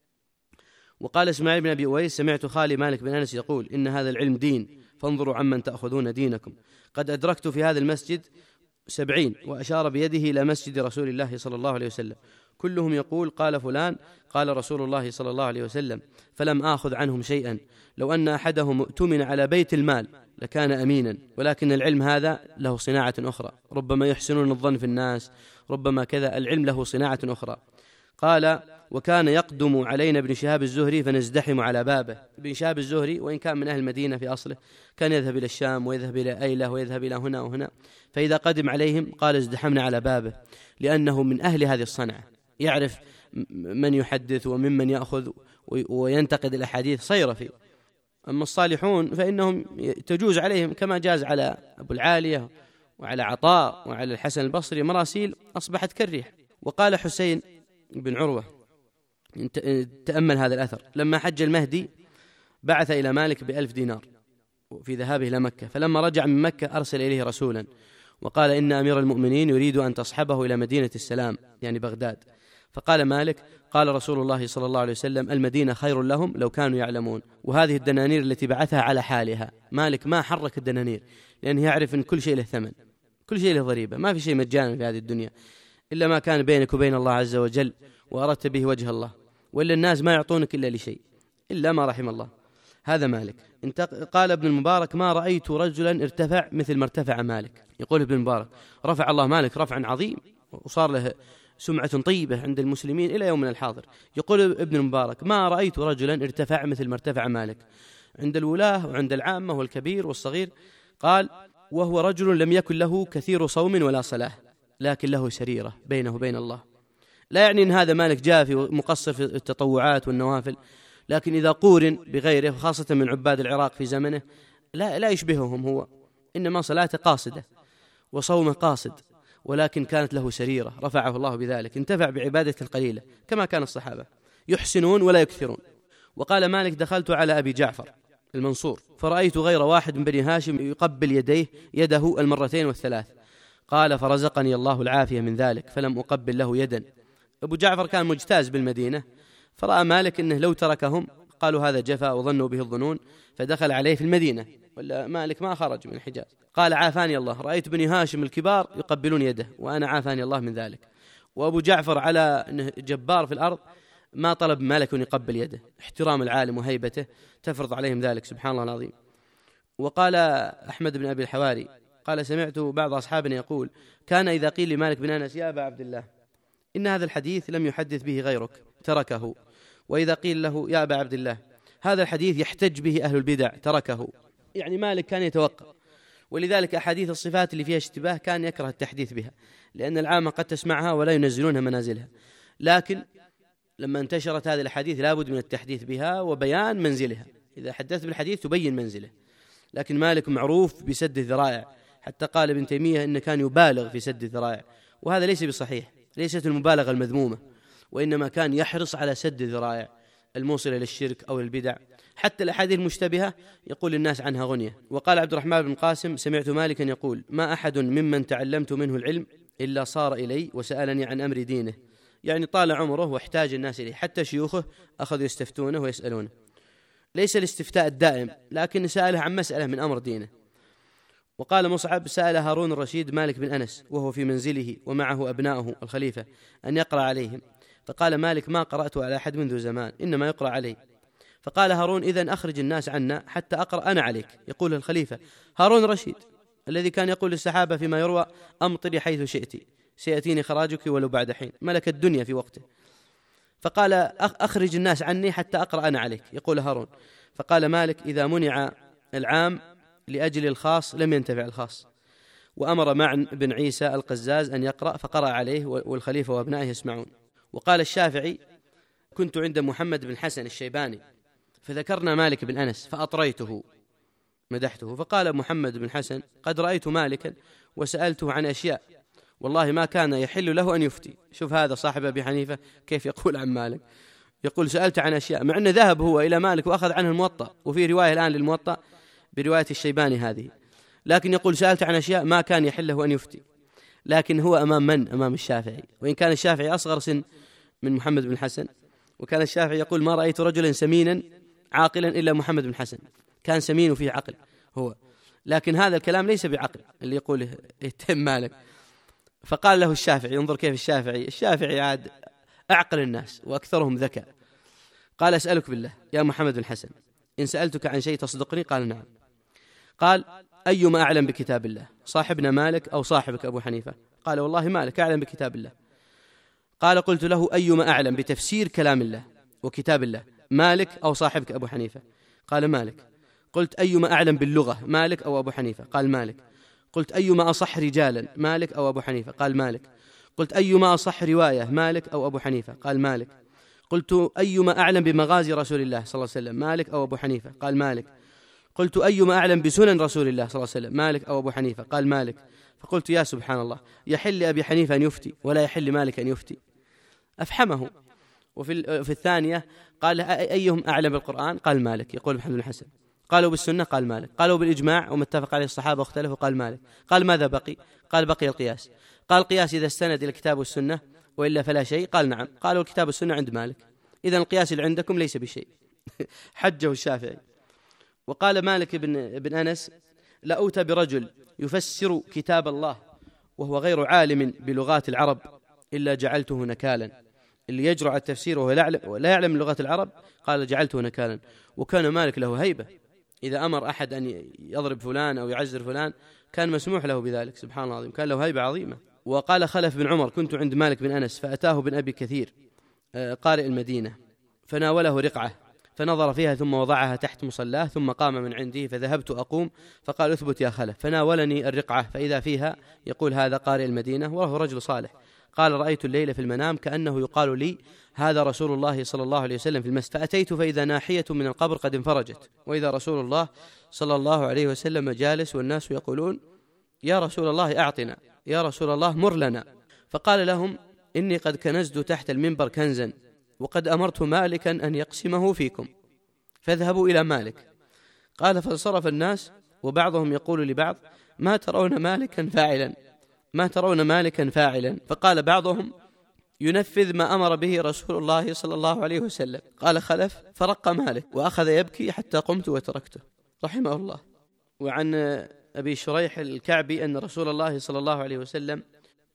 A: وقال إسماعيل بن أبي أويس سمعت خالي مالك بن أنس يقول إن هذا العلم دين، فانظروا عمن تأخذون دينكم. قد أدركت في هذا المسجد سبعين، وأشار بيده إلى مسجد رسول الله صلى الله عليه وسلم، كلهم يقول قال فلان قال رسول الله صلى الله عليه وسلم، فلم آخذ عنهم شيئا. لو أن أحدهم اؤتمن على بيت المال لكان أمينا، ولكن العلم هذا له صناعة أخرى، ربما يحسنون الظن في الناس، ربما كذا، العلم له صناعة أخرى. قال وكان يقدم علينا ابن شهاب الزهري فنزدحم على بابه. ابن شهاب الزهري وإن كان من أهل المدينة في أصله كان يذهب إلى الشام ويذهب إلى أيلة ويذهب إلى هنا وهنا، فإذا قدم عليهم قال ازدحمنا على بابه، لأنه من أهل هذه الصنعة، يعرف من يحدث وممن يأخذ وينتقد الأحاديث صير فيه. أما الصالحون فإنهم تجوز عليهم كما جاز على أبو العالية وعلى عطاء وعلى الحسن البصري مراسيل أصبحت كالريح. وقال حسين بن عروة تأمل هذا الأثر، لما حج المهدي بعث إلى مالك بألف دينار في ذهابه إلى مكة، فلما رجع من مكة أرسل إليه رسولا وقال إن أمير المؤمنين يريد أن تصحبه إلى مدينة السلام يعني بغداد. فقال مالك قال رسول الله صلى الله عليه وسلم المدينة خير لهم لو كانوا يعلمون. وهذه الدنانير التي بعثها على حالها، مالك ما حرك الدنانير لأنه يعرف أن كل شيء له ثمن، كل شيء له ضريبة، ما في شيء مجانا في هذه الدنيا إلا ما كان بينك وبين الله عز وجل وأردت به وجه الله، وإلا الناس ما يعطونك إلا لشيء إلا ما رحم الله. هذا مالك. قال ابن المبارك ما رأيت رجلا ارتفع مثل ما ارتفع مالك. يقول ابن المبارك رفع الله مالك رفعا عظيم وصار له سمعة طيبة عند المسلمين إلى يومنا الحاضر. يقول ابن المبارك ما رأيت رجلا ارتفع مثل ما ارتفع مالك عند الولاة وعند العامة والكبير والصغير. قال وهو رجل لم يكن له كثير صوم ولا صلاة، لكن له سريرة بينه وبين الله. لا يعني أن هذا مالك جافي ومقصر في التطوعات والنوافل، لكن إذا قورن بغيره خاصة من عباد العراق في زمنه لا, لا يشبههم هو، إنما صلاته قاصدة وصومه قاصد، ولكن كانت له سريرة رفعه الله بذلك، انتفع بعبادة القليلة كما كان الصحابة يحسنون ولا يكثرون. وقال مالك دخلت على أبي جعفر المنصور فرأيت غير واحد من بني هاشم يقبل يديه يده المرتين والثلاث. قال فرزقني الله العافية من ذلك فلم أقبل له يدا. أبو جعفر كان مجتاز بالمدينة، فرأى مالك أنه لو تركهم قالوا هذا جفا وظنوا به الظنون، فدخل عليه في المدينة، ولا مالك ما خرج من الحجاز. قال عافاني الله، رأيت بني هاشم الكبار يقبلون يده وأنا عافاني الله من ذلك. وأبو جعفر على أنه جبار في الأرض ما طلب مالك أن يقبل يده، احترام العالم وهيبته تفرض عليهم ذلك سبحان الله العظيم. وقال أحمد بن أبي الحواري قال سمعت بعض أصحابنا يقول كان إذا قيل لمالك بن أنس يا أبا عبد الله إن هذا الحديث لم يحدث به غيرك تركه، وإذا قيل له يا أبا عبد الله هذا الحديث يحتج به أهل البدع تركه. يعني مالك كان يتوقع، ولذلك أحاديث الصفات اللي فيها اشتباه كان يكره التحديث بها، لأن العامة قد تسمعها ولا ينزلونها منازلها، لكن لما انتشرت هذه الحديث لابد من التحديث بها وبيان منزلها. إذا حدثت بالحديث تبين منزله، لكن مالك معروف بسد الذرائع، حتى قال ابن تيمية إنه كان يبالغ في سد الذرائع، وهذا ليس بصحيح، ليست المبالغة المذمومة، وإنما كان يحرص على سد الذرائع الموصلة للشرك أو البدع. حتى الأحاديث المشتبهة يقول الناس عنها غنية. وقال عبد الرحمن بن قاسم سمعت مالكا يقول ما أحد ممن تعلمت منه العلم إلا صار إلي وسألني عن أمر دينه، يعني طال عمره واحتاج الناس إليه، حتى شيوخه أخذوا يستفتونه ويسألونه، ليس الاستفتاء الدائم، لكن سأله عن مسألة من أمر دينه. وقال مصعب سأل هارون الرشيد مالك بن أنس وهو في منزله ومعه أبناؤه الخليفة أن يقرأ عليهم، فقال مالك ما قرأت على أحد منذ زمان إنما يقرأ علي. فقال هارون إذن أخرج الناس عنا حتى أقرأ أنا عليك. يقول الخليفة هارون الرشيد الذي كان يقول للسحابة فيما يروى أمطري حيث شئت سيأتيني خراجك ولو بعد حين، ملك الدنيا في وقته. فقال أخرج الناس عني حتى أقرأ أنا عليك. يقول هارون فقال مالك إذا منع العام لأجل الخاص لم ينتفع الخاص. وأمر معن بن عيسى القزاز أن يقرأ فقرأ عليه والخليفة وابنائه يسمعون. وقال الشافعي كنت عند محمد بن حسن الشيباني فذكرنا مالك بن أنس فأطريته مدحته، فقال محمد بن حسن قد رأيت مالكا وسألته عن أشياء والله ما كان يحل له أن يفتي. شوف هذا صاحب أبي حنيفة كيف يقول عن مالك، يقول سألت عن أشياء، مع أنه ذهب هو إلى مالك وأخذ عنه الموطأ، وفي رواية الآن للموطأ برواية الشيباني هذه لكن يقول سألت عن أشياء ما كان يحله أن يفتي. لكن هو أمام من؟ أمام الشافعي، وإن كان الشافعي أصغر سن من محمد بن الحسن، وكان الشافعي يقول ما رأيت رجلا سمينا عاقلا إلا محمد بن الحسن، كان سمين وفيه عقل هو، لكن هذا الكلام ليس بعقل اللي يقول يتهم مالك. فقال له الشافعي، انظر كيف الشافعي الشافعي عاد أعقل الناس وأكثرهم ذكاء، قال أسألك بالله يا محمد بن الحسن إن سألتك عن شيء تصدقني؟ قال نعم. قال أيما أعلم بكتاب الله، صاحبنا مالك أو صاحبك أبو حنيفة؟ قال والله مالك أعلم بكتاب الله. قال قلت له أيما أعلم بتفسير كلام الله وكتاب الله، مالك أو صاحبك أبو حنيفة؟ قال مالك. قلت أيما أعلم باللغة، مالك أو أبو حنيفة؟ قال مالك. قلت أيما أصح رجالا، مالك أو أبو حنيفة؟ قال مالك. قلت أيما أصح رواية، مالك أو أبو حنيفة؟ قال مالك. قلت أيما أعلم بمغازي رسول الله صلى الله عليه وسلم، مالك أو أبو حنيفة؟ قال مالك. قلت أيما أعلم بسنن رسول الله صلى الله عليه وسلم، مالك أو أبو حنيفة؟ قال مالك. فقلت يا سبحان الله، يحل لأبي حنيفة أن يفتي ولا يحل مالك أن يفتي؟ أفحمه. وفي في الثانية قال أيهم أعلم بالقرآن؟ قال مالك، يقول محمد بن الحسن. قالوا بالسنة؟ قال مالك. قالوا بالإجماع وما اتفق عليه الصحابة واختلفوا؟ قال مالك. قال ماذا بقي؟ قال بقي القياس. قال القياس إذا استند إلى الكتاب والسنة وإلا فلا شيء؟ قال نعم. قالوا الكتاب والسنة عند مالك، إذن القياس اللي عندكم ليس بشيء. حجه الشافعي. وقال مالك بن, بن أنس لا أوتى برجل يفسر كتاب الله وهو غير عالم بلغات العرب إلا جعلته نكالا. اللي يجرع على التفسير وهو لا يعلم لغة العرب قال جعلته نكالا. وكان مالك له هيبة، إذا أمر أحد أن يضرب فلان أو يعزر فلان كان مسموح له بذلك، سبحان الله العظيم، كان له هيبة عظيمة. وقال خلف بن عمر كنت عند مالك بن أنس فأتاه بن أبي كثير قارئ المدينة فناوله رقعة فنظر فيها ثم وضعها تحت مصلاه ثم قام من عنده، فذهبت أقوم فقال اثبت يا خلف، فناولني الرقعة فإذا فيها يقول هذا قارئ المدينة وهو رجل صالح. قال رأيت الليلة في المنام كأنه يقال لي هذا رسول الله صلى الله عليه وسلم في المسجد، فأتيت فإذا ناحية من القبر قد انفرجت وإذا رسول الله صلى الله عليه وسلم جالس والناس يقولون يا رسول الله أعطنا، يا رسول الله مر لنا. فقال لهم إني قد كنزت تحت المنبر كنزا وقد أمرت مالكا أن يقسمه فيكم فاذهبوا إلى مالك. قال فانصرف الناس وبعضهم يقول لبعض ما ترون مالكا فاعلا ما ترون مالكا فاعلا فقال بعضهم ينفذ ما أمر به رسول الله صلى الله عليه وسلم. قال خلف فرق مالك وأخذ يبكي حتى قمت وتركته رحمه الله. وعن أبي شريح الكعبي أن رسول الله صلى الله عليه وسلم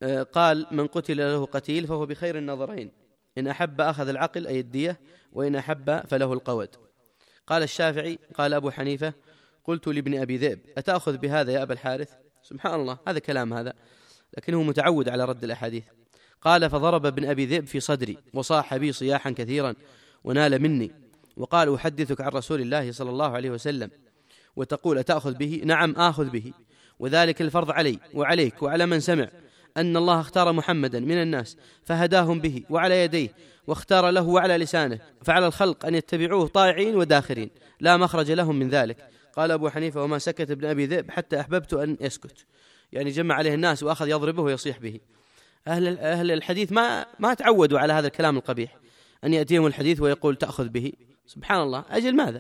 A: قال من قتل له قتيل فهو بخير النظرين، إن أحب أخذ العقل أي الدية وإن أحب فله القود. قال الشافعي قال أبو حنيفة قلت لابن أبي ذئب أتأخذ بهذا يا أبا الحارث؟ سبحان الله، هذا كلام هذا، لكنه متعود على رد الأحاديث. قال فضرب ابن أبي ذئب في صدري وصاح بي صياحا كثيرا ونال مني وقال أحدثك عن رسول الله صلى الله عليه وسلم وتقول أتأخذ به؟ نعم آخذ به، وذلك الفرض علي وعليك وعلى من سمع أن الله اختار محمدا من الناس فهداهم به وعلى يديه واختار له وعلى لسانه، فعلى الخلق أن يتبعوه طائعين وداخرين لا مخرج لهم من ذلك. قال أبو حنيفة وما سكت ابن أبي ذئب حتى أحببت أن يسكت، يعني جمع عليه الناس وأخذ يضربه ويصيح به. أهل أهل الحديث ما ما تعودوا على هذا الكلام القبيح، أن يأتيهم الحديث ويقول تأخذ به. سبحان الله، أجل ماذا؟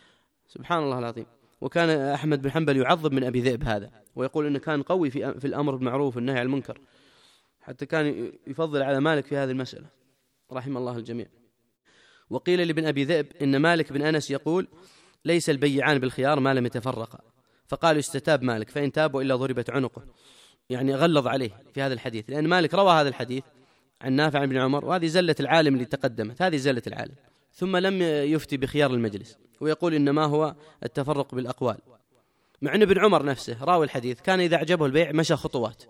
A: سبحان الله العظيم. وكان أحمد بن حنبل يعظم من أبي ذئب هذا ويقول إنه كان قوي في في الأمر بالمعروف والنهي عن المنكر، حتى كان يفضل على مالك في هذه المسألة رحم الله الجميع. وقيل لابن أبي ذئب إن مالك بن أنس يقول ليس البيعان بالخيار ما لم يتفرقا، فقالوا استتاب مالك فإن تاب وإلا ضربت عنقه، يعني غلظ عليه في هذا الحديث، لأن مالك روى هذا الحديث عن نافع بن عمر، وهذه زلة العالم اللي تقدمت، هذه زلة العالم. ثم لم يفتي بخيار المجلس ويقول إنما هو التفرق بالأقوال، مع أن ابن عمر نفسه راوي الحديث كان إذا أعجبه البيع مشى خطوات،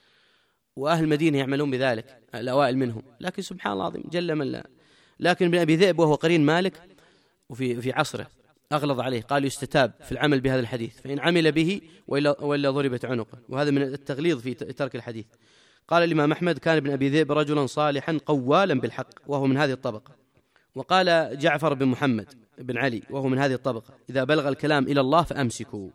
A: وأهل المدينة يعملون بذلك الأوائل منهم، لكن سبحان الله العظيم جل من لا. لكن ابن أبي ذئب وهو قرين مالك وفي في عصره أغلظ عليه، قال يستتاب في العمل بهذا الحديث فإن عمل به وإلا, وإلا ضربت عنقه، وهذا من التغليظ في ترك الحديث. قال الإمام أحمد كان ابن أبي ذئب رجلا صالحا قوالا بالحق وهو من هذه الطبقة. وقال جعفر بن محمد بن علي وهو من هذه الطبقة إذا بلغ الكلام إلى الله فأمسكوا.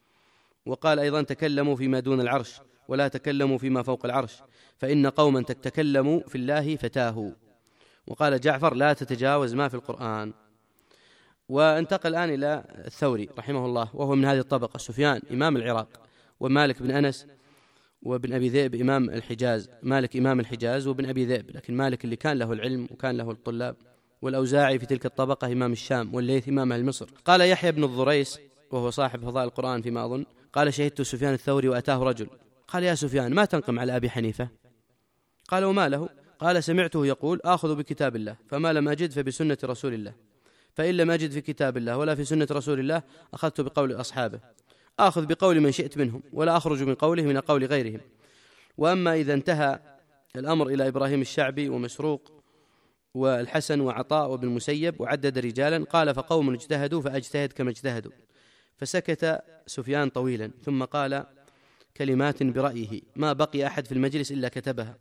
A: وقال أيضا تكلموا فيما دون العرش ولا تكلموا فيما فوق العرش فإن قوما تتكلموا في الله فتاهوا. وقال جعفر لا تتجاوز ما في القرآن. وانتقل الآن إلى الثوري رحمه الله وهو من هذه الطبقة، سفيان إمام العراق ومالك بن أنس وابن أبي ذئب إمام الحجاز، مالك إمام الحجاز وابن أبي ذئب، لكن مالك اللي كان له العلم وكان له الطلاب، والأوزاعي في تلك الطبقة إمام الشام، والليث إمام أهل مصر. قال يحيى بن الضريس وهو صاحب فضائل القرآن فيما أظن، قال شهدت سفيان الثوري وأتاه رجل قال يا سفيان ما تنقم على أبي حنيفة؟ قال وما له؟ قال سمعته يقول آخذ بكتاب الله فما لم أجد فبسنة رسول الله، فإن لم أجد في كتاب الله ولا في سنة رسول الله أخذت بقول أصحابه، آخذ بقول من شئت منهم ولا أخرج من قوله من قول غيرهم. وأما إذا انتهى الأمر إلى إبراهيم الشعبي ومسروق والحسن وعطاء وابن المسيب وعدد رجالا، قال فقوم اجتهدوا فأجتهد كما اجتهدوا. فسكت سفيان طويلا ثم قال كلمات برأيه ما بقي أحد في المجلس إلا كتبها،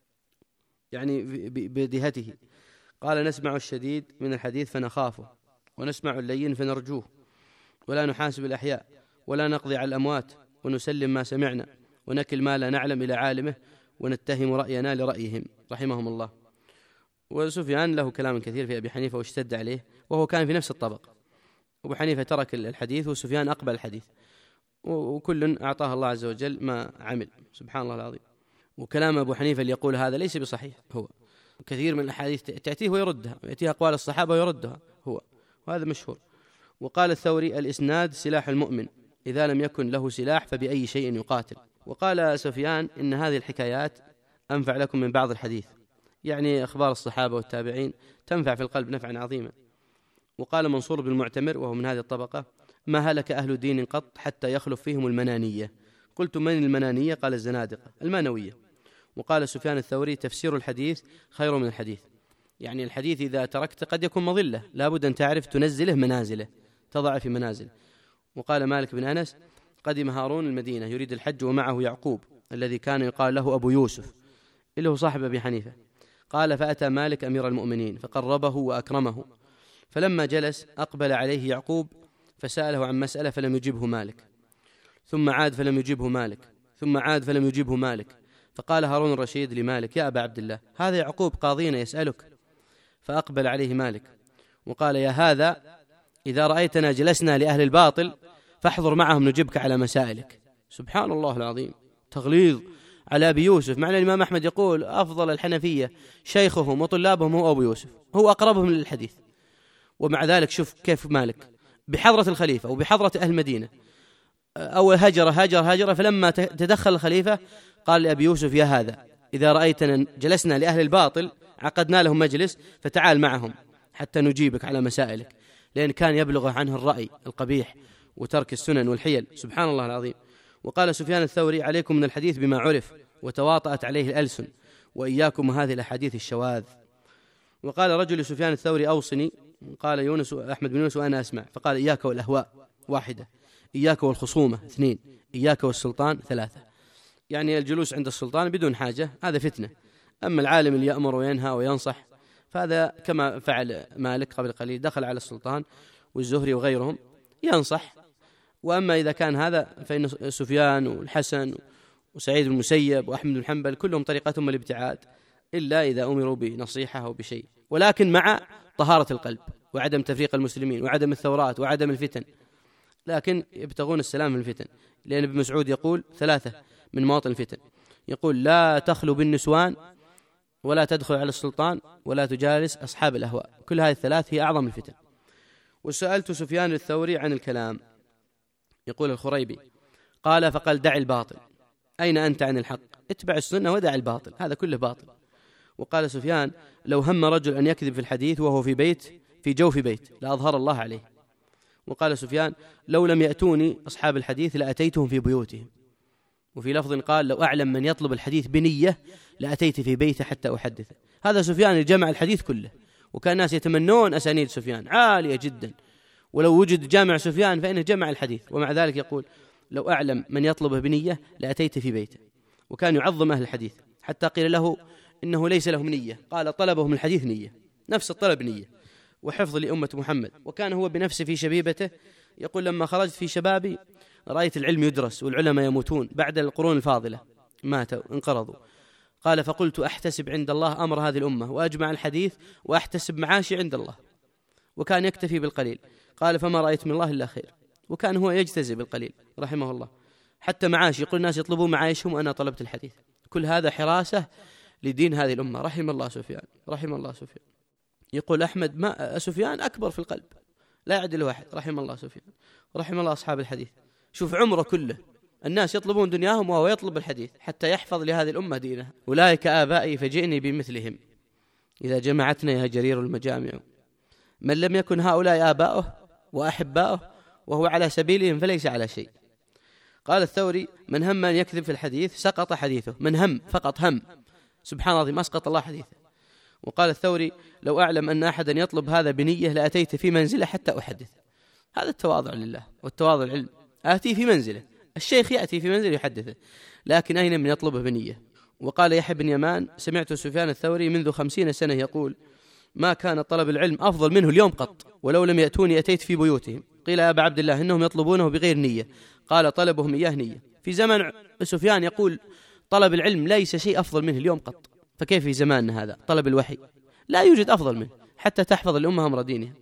A: يعني بدهته. قال نسمع الشديد من الحديث فنخافه، ونسمع اللين فنرجوه، ولا نحاسب الأحياء ولا نقضي على الأموات، ونسلم ما سمعنا ونكل ما لا نعلم إلى عالمه، ونتهم رأينا لرأيهم رحمهم الله. وسفيان له كلام كثير في أبي حنيفة واشتد عليه، وهو كان في نفس الطبق. أبو حنيفة ترك الحديث وسفيان أقبل الحديث، وكل أعطاه الله عز وجل ما عمل، سبحان الله العظيم. وكلام أبو حنيفة اللي يقول هذا ليس بصحيح، هو كثير من الأحاديث تأتيه ويردها، يأتيه أقوال الصحابة ويردها هو، وهذا مشهور. وقال الثوري الإسناد سلاح المؤمن، إذا لم يكن له سلاح فبأي شيء يقاتل. وقال سفيان إن هذه الحكايات أنفع لكم من بعض الحديث، يعني أخبار الصحابة والتابعين تنفع في القلب نفعا عظيما. وقال منصور بن المعتمر وهو من هذه الطبقة ما هلك أهل دين قط حتى يخلف فيهم المنانية. قلت من المنانية؟ قال الزنادقة المانوية. وقال سفيان الثوري تفسير الحديث خير من الحديث، يعني الحديث إذا تركت قد يكون مضلة، لابد أن تعرف تنزله منازله، تضع في منازله. وقال مالك بن أنس قدم هارون المدينة يريد الحج ومعه يعقوب الذي كان يقال له أبو يوسف اللي هو صاحب أبي حنيفة. قال فأتى مالك أمير المؤمنين فقربه وأكرمه، فلما جلس أقبل عليه يعقوب فسأله عن مسألة فلم يجبه مالك، ثم عاد فلم يجبه مالك، ثم عاد فلم يجبه مالك. فقال هارون الرشيد لمالك يا أبا عبد الله هذا يعقوب قاضينا يسألك. فأقبل عليه مالك وقال يا هذا إذا رأيتنا جلسنا لأهل الباطل فاحضر معهم نجبك على مسائلك. سبحان الله العظيم، تغليظ على أبي يوسف، معنى الإمام أحمد يقول أفضل الحنفية شيخهم وطلابهم هو أبو يوسف، هو أقربهم للحديث. ومع ذلك شوف كيف مالك بحضرة الخليفة وبحضرة أهل المدينة أول هجر هجر هجر، فلما تدخل الخليفة قال لأبي يوسف يا هذا إذا رأيتنا جلسنا لأهل الباطل عقدنا لهم مجلس فتعال معهم حتى نجيبك على مسائلك، لأن كان يبلغ عنه الرأي القبيح وترك السنن والحيل. سبحان الله العظيم. وقال سفيان الثوري عليكم من الحديث بما عرف وتواطأت عليه الألسن، وإياكم هذه الأحاديث الشواذ. وقال رجل لسفيان الثوري أوصني، قال يونس أحمد بن يونس وأنا أسمع، فقال إياك والأهواء واحدة، إياك والخصومة اثنين، إياك والسلطان ثلاثة. يعني الجلوس عند السلطان بدون حاجة هذا فتنة، أما العالم اللي يأمر وينهى وينصح فهذا كما فعل مالك قبل قليل، دخل على السلطان والزهري وغيرهم ينصح. وأما إذا كان هذا فإن سفيان والحسن وسعيد بن المسيب وأحمد بن حنبل كلهم طريقتهم الابتعاد، إلا إذا أمروا بنصيحة أو بشيء، ولكن مع طهارة القلب وعدم تفريق المسلمين وعدم الثورات وعدم الفتن، لكن يبتغون السلام من الفتن. لأن ابن مسعود يقول ثلاثة من مواطن الفتن، يقول لا تخلو بالنسوان ولا تدخل على السلطان ولا تجالس أصحاب الأهواء، كل هذه الثلاث هي أعظم الفتن. وسألت سفيان الثوري عن الكلام، يقول الخريبي قال فقال دع الباطل، أين أنت عن الحق؟ اتبع السنة ودع الباطل، هذا كله باطل. وقال سفيان لو هم رجل أن يكذب في الحديث وهو في بيت في جوف بيت لأظهر الله عليه. وقال سفيان لو لم يأتوني أصحاب الحديث لأتيتهم في بيوتهم. وفي لفظ قال لو أعلم من يطلب الحديث بنية لأتيت في بيته حتى أحدثه. هذا سفيان جمع الحديث كله، وكان الناس يتمنون أسانيد سفيان عالية جدا، ولو وجد جامع سفيان فإنه جمع الحديث، ومع ذلك يقول لو أعلم من يطلبه بنية لأتيت في بيته. وكان يعظم أهل الحديث حتى قيل له إنه ليس لهم نية، قال طلبهم الحديث نية، نفس الطلب نية وحفظ لأمة محمد. وكان هو بنفسه في شبيبته يقول لما خرجت في شبابي رأيت العلم يدرس والعلماء يموتون بعد القرون الفاضلة ماتوا انقرضوا، قال فقلت أحتسب عند الله أمر هذه الأمة وأجمع الحديث وأحتسب معاشي عند الله. وكان يكتفي بالقليل، قال فما رأيت من الله إلا خير، وكان هو يجتزي بالقليل رحمه الله. حتى معاش، يقول الناس يطلبون معايشهم وأنا طلبت الحديث. كل هذا حراسة لدين هذه الأمة. رحم الله سفيان، رحم الله سفيان. يقول أحمد ما سفيان أكبر في القلب لا يعدل واحد. رحم الله سفيان، رحم الله أصحاب الحديث. شوف عمره كله الناس يطلبون دنياهم وهو يطلب الحديث حتى يحفظ لهذه الأمة دينها. أولئك آبائي فجئني بمثلهم إذا جمعتنا يا جرير المجامع. من لم يكن هؤلاء آباؤه وأحباؤه وهو على سبيلهم فليس على شيء. قال الثوري من هم أن يكذب في الحديث سقط حديثه. من هم فقط هم، سبحان الله، ما أسقط الله حديثه. وقال الثوري لو أعلم أن أحدا يطلب هذا بنية لأتيت في منزله حتى أحدث. هذا التواضع لله والتواضع العلم. آتي في منزله، الشيخ يأتي في منزله يحدثه، لكن أين من يطلبه بنية. وقال يحيى بن يمان سمعت سفيان الثوري منذ خمسين سنة يقول ما كان طلب العلم أفضل منه اليوم قط، ولو لم يأتوني أتيت في بيوتهم. قيل يا أبا عبد الله إنهم يطلبونه بغير نية، قال طلبهم إياه نية. في زمن سفيان يقول طلب العلم ليس شيء أفضل منه اليوم قط، فكيف في زماننا هذا طلب الوحي لا يوجد أفضل منه حتى تحفظ الأمة أمر دينها.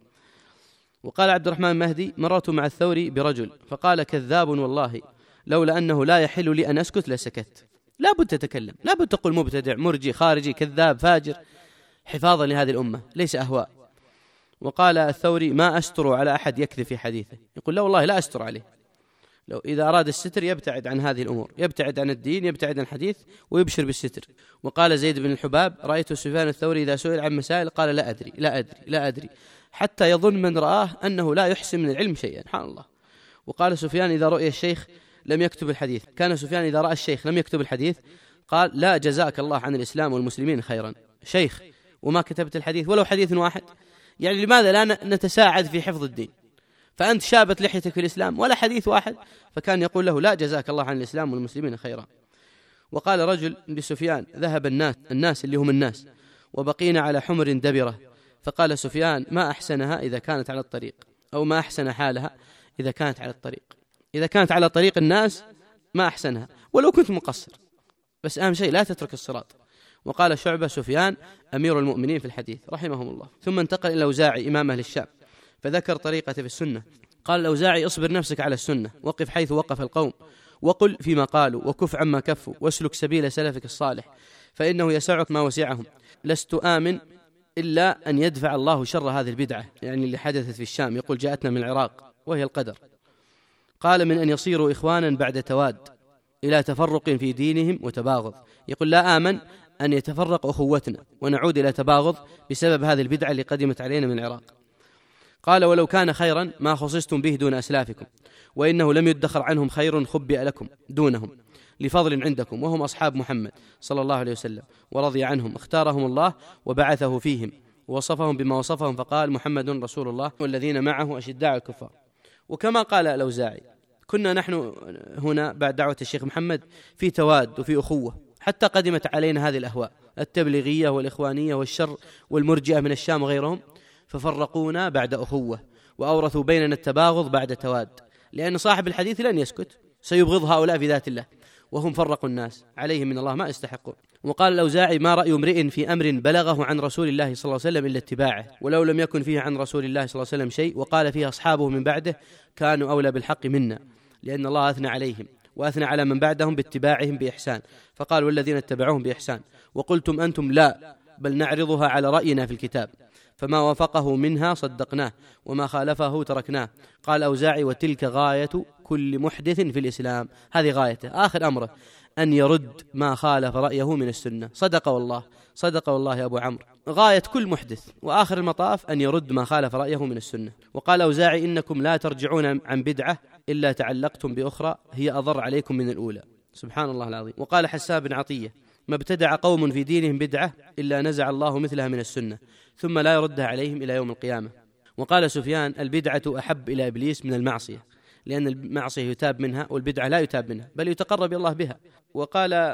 A: وقال عبد الرحمن مهدي مررت مع الثوري برجل فقال كذاب والله لولا أنه لا يحل لي أن أسكت لسكت. لا بد تتكلم، لا بد تقول مبتدع مرجي خارجي كذاب فاجر حفاظا لهذه الأمة ليس أهواء. وقال الثوري ما أستر على أحد يكذب في حديثه. يقول لا والله لا أستر عليه. لو إذا أراد الستر يبتعد عن هذه الأمور، يبتعد عن الدين، يبتعد عن الحديث ويبشر بالستر. وقال زيد بن الحباب رأيت سفيان الثوري إذا سئل عن مسائل قال لا أدري لا أدري لا أدري حتى يظن من رآه أنه لا يحسن من العلم شيئا. سبحان الله. وقال سفيان إذا رؤي الشيخ لم يكتب الحديث. كان سفيان إذا رأى الشيخ لم يكتب الحديث قال لا جزاك الله عن الإسلام والمسلمين خيرا. شيخ وما كتبت الحديث ولو حديث واحد، يعني لماذا لا نتساعد في حفظ الدين؟ فأنت شابت لحيتك في الإسلام ولا حديث واحد. فكان يقول له لا جزاك الله عن الإسلام والمسلمين خيرا. وقال رجل لسفيان ذهب الناس الناس اللي هم الناس وبقينا على حمر دبرة، فقال سفيان ما أحسنها إذا كانت على الطريق، أو ما أحسن حالها إذا كانت على الطريق. إذا كانت على طريق الناس ما أحسنها ولو كنت مقصر، بس أهم شيء لا تترك الصراط. وقال شعبة سفيان أمير المؤمنين في الحديث رحمهم الله. ثم انتقل إلى الأوزاعي إمام أهل الشام فذكر طريقته في السنة. قال الأوزاعي اصبر نفسك على السنة، وقف حيث وقف القوم، وقل فيما قالوا، وكف عما كفوا، واسلك سبيل سلفك الصالح، فإنه يسعك ما وسعهم. لست آمن إلا أن يدفع الله شر هذه البدعة، يعني اللي حدثت في الشام. يقول جاءتنا من العراق وهي القدر. قال من أن يصيروا إخوانا بعد تواد إلى تفرق في دينهم وتباغض. يقول لا آمن أن يتفرق أخوتنا ونعود إلى تباغض بسبب هذه البدعة اللي قدمت علينا من العراق. قال ولو كان خيرا ما خصصتم به دون أسلافكم، وإنه لم يدخر عنهم خير خبئ لكم دونهم لفضل عندكم، وهم أصحاب محمد صلى الله عليه وسلم ورضي عنهم، اختارهم الله وبعثه فيهم ووصفهم بما وصفهم فقال محمد رسول الله والذين معه أشداء الكفار. وكما قال الأوزاعي كنا نحن هنا بعد دعوة الشيخ محمد في تواد وفي أخوة، حتى قدمت علينا هذه الأهواء التبليغية والإخوانية والشر والمرجئة من الشام وغيرهم، ففرقونا بعد أخوة وأورثوا بيننا التباغض بعد تواد، لأن صاحب الحديث لن يسكت، سيبغض هؤلاء في ذات الله، وهم فرقوا الناس عليهم من الله ما يستحقون. وقال الأوزاعي ما رأي امرئ في أمر بلغه عن رسول الله صلى الله عليه وسلم إلا اتباعه، ولو لم يكن فيه عن رسول الله صلى الله عليه وسلم شيء وقال فيه أصحابه من بعده كانوا أولى بالحق منا، لأن الله أثنى عليهم وأثنى على من بعدهم باتباعهم بإحسان، فقال والذين اتبعوهم بإحسان. وقلتم أنتم لا بل نعرضها على رأينا في الكتاب، فما وافقه منها صدقناه وما خالفه تركناه. قال أوزاعي وتلك غاية كل محدث في الإسلام، هذه غايته آخر أمره أن يرد ما خالف رأيه من السنة. صدق والله صدق والله يا أبو عمرو، غاية كل محدث وآخر المطاف أن يرد ما خالف رأيه من السنة. وقال أوزاعي إنكم لا ترجعون عن بدعة إلا تعلقتم بأخرى هي أضر عليكم من الأولى. سبحان الله العظيم. وقال حسان بن عطية ما ابتدع قوم في دينهم بدعة إلا نزع الله مثلها من السنة ثم لا يردها عليهم إلى يوم القيامة. وقال سفيان البدعة أحب إلى إبليس من المعصية، لأن المعصية يتاب منها والبدعة لا يتاب منها بل يتقرب الله بها. وقال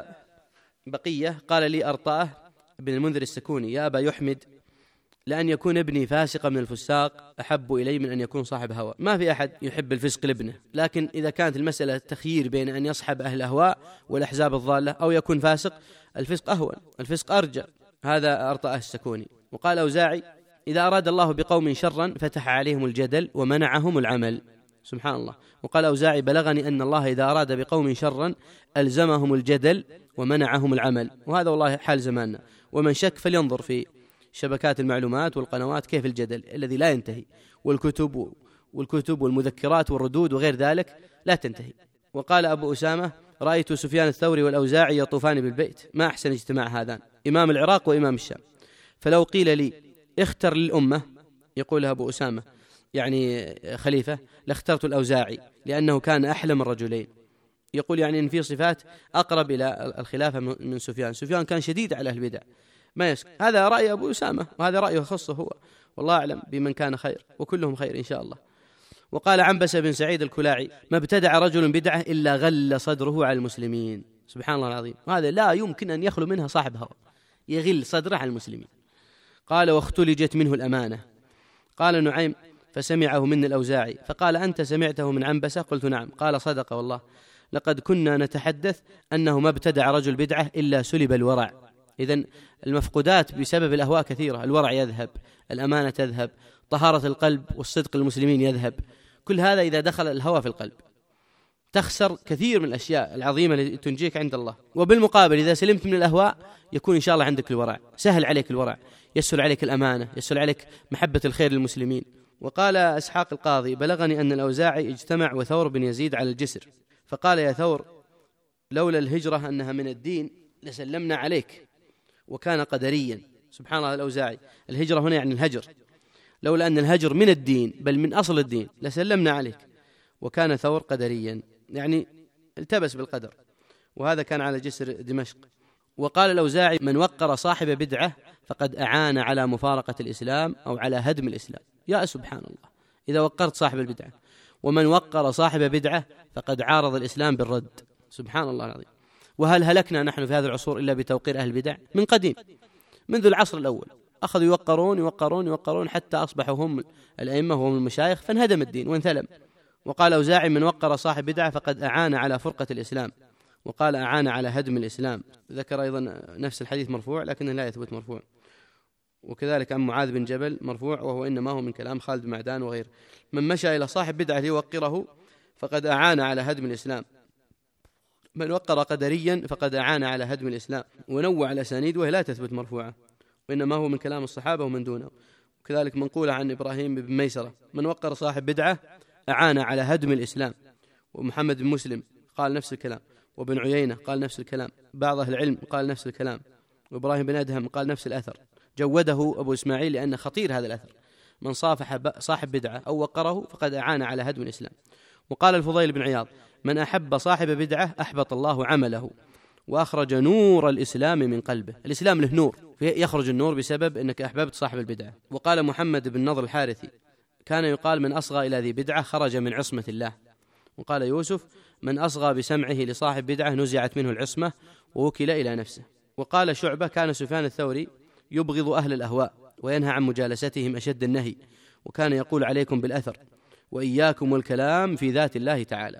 A: بقية قال لي أرطاه بن المنذر السكوني يا أبا يحمد لأن يكون ابني فاسقا من الفساق أحب إلي من أن يكون صاحب هوى. ما في أحد يحب الفسق لابنه، لكن إذا كانت المسألة تخيير بين أن يصحب أهل الأهواء والأحزاب الضالة أو يكون فاسق، الفسق أهون، الفسق أرجى. هذا أرطاه السكوني. وقال أوزاعي إذا أراد الله بقوم شرا فتح عليهم الجدل ومنعهم العمل. سبحان الله. وقال أوزاعي بلغني أن الله إذا أراد بقوم شرا ألزمهم الجدل ومنعهم العمل، وهذا والله حال زماننا. ومن شك فلينظر في شبكات المعلومات والقنوات كيف الجدل الذي لا ينتهي، والكتب والكتب والمذكرات والردود وغير ذلك لا تنتهي. وقال أبو أسامة رأيت سفيان الثوري والأوزاعي يطوفان بالبيت، ما أحسن اجتماع هذان، إمام العراق وإمام الشام. فلو قيل لي اختر للأمة، يقولها أبو أسامة يعني خليفة، لاخترت الأوزاعي لأنه كان أحلم الرجلين. يقول يعني إن في صفات أقرب إلى الخلافة من سفيان. سفيان كان شديد على أهل البدع ما يسكت. هذا رأي أبو أسامة وهذا رأيه خاصه هو، والله أعلم بمن كان خير، وكلهم خير إن شاء الله. وقال عنبسة بن سعيد الكلاعي ما ابتدع رجل بدعة إلا غل صدره على المسلمين. سبحان الله العظيم، وهذا لا يمكن أن يخلو منها صاحب هوى، يغل صدره على المسلمين. قال واختلجت منه الأمانة. قال نعيم فسمعه من الأوزاعي فقال أنت سمعته من عنبسة؟ قلت نعم. قال صدق والله، لقد كنا نتحدث أنه ما ابتدع رجل بدعة إلا سلب الورع. إذن المفقودات بسبب الأهواء كثيرة، الورع يذهب، الأمانة تذهب، طهارة القلب والصدق المسلمين يذهب، كل هذا إذا دخل الهوى في القلب تخسر كثير من الأشياء العظيمة التي تنجيك عند الله. وبالمقابل إذا سلمت من الأهواء يكون إن شاء الله عندك الورع، سهل عليك الورع، يسهل عليك الأمانة، يسهل عليك محبة الخير للمسلمين. وقال إسحاق القاضي بلغني أن الأوزاعي اجتمع وثور بن يزيد على الجسر، فقال يا ثور لولا الهجرة أنها من الدين لسلمنا عليك، وكان قدريا. سبحان الله الأوزاعي، الهجرة هنا يعني الهجر، لولا أن الهجر من الدين بل من أصل الدين لسلمنا عليك، وكان ثور قدريا يعني التبس بالقدر، وهذا كان على جسر دمشق. وقال الأوزاعي من وقر صاحب بدعة فقد أعان على مفارقة الإسلام أو على هدم الإسلام. يا سبحان الله، إذا وقرت صاحب البدعة، ومن وقر صاحب بدعة فقد عارض الإسلام بالرد. سبحان الله العظيم. وهل هلكنا نحن في هذا العصور إلا بتوقير أهل البدع؟ من قديم منذ العصر الأول أخذوا يوقرون يوقرون يوقرون حتى أصبحوا هم الأئمة وهم المشايخ، فانهدم الدين وانثلم. وقال أوزاعي من وقر صاحب بدعة فقد أعان على فرقة الإسلام، وقال أعان على هدم الإسلام. ذكر أيضا نفس الحديث مرفوع لكنه لا يثبت مرفوع. وكذلك عن معاذ بن جبل مرفوع، وهو إنما هو من كلام خالد بن معدان وغيره، من مشى إلى صاحب بدعة ليوقره فقد أعان على هدم الإسلام، من وقر قدريا فقد أعان على هدم الإسلام. ونوع الأسانيد وهي لا تثبت مرفوعة، وإنما هو من كلام الصحابة ومن دونه. وكذلك منقولة عن إبراهيم بن ميسرة من وقر صاحب بدعة أعان على هدم الإسلام. ومحمد بن مسلم قال نفس الكلام، وابن عيينة قال نفس الكلام، بعض أهل العلم قال نفس الكلام، وإبراهيم بن أدهم قال نفس الأثر. جوده أبو إسماعيل لأن خطير هذا الأثر، من صافح صاحب بدعة أو وقره فقد أعان على هدم الإسلام. وقال الفضيل بن عياض من أحب صاحب بدعة أحبط الله عمله وأخرج نور الإسلام من قلبه. الإسلام له نور، يخرج النور بسبب أنك أحببت صاحب البدعة. وقال محمد بن نضر الحارثي كان يقال من أصغى إلى ذي بدعة خرج من عصمة الله. وقال يوسف من أصغى بسمعه لصاحب بدعة نزعت منه العصمة ووكل إلى نفسه. وقال شعبة كان سفيان الثوري يبغض أهل الأهواء وينهى عن مجالستهم أشد النهي، وكان يقول عليكم بالأثر وإياكم والكلام في ذات الله تعالى.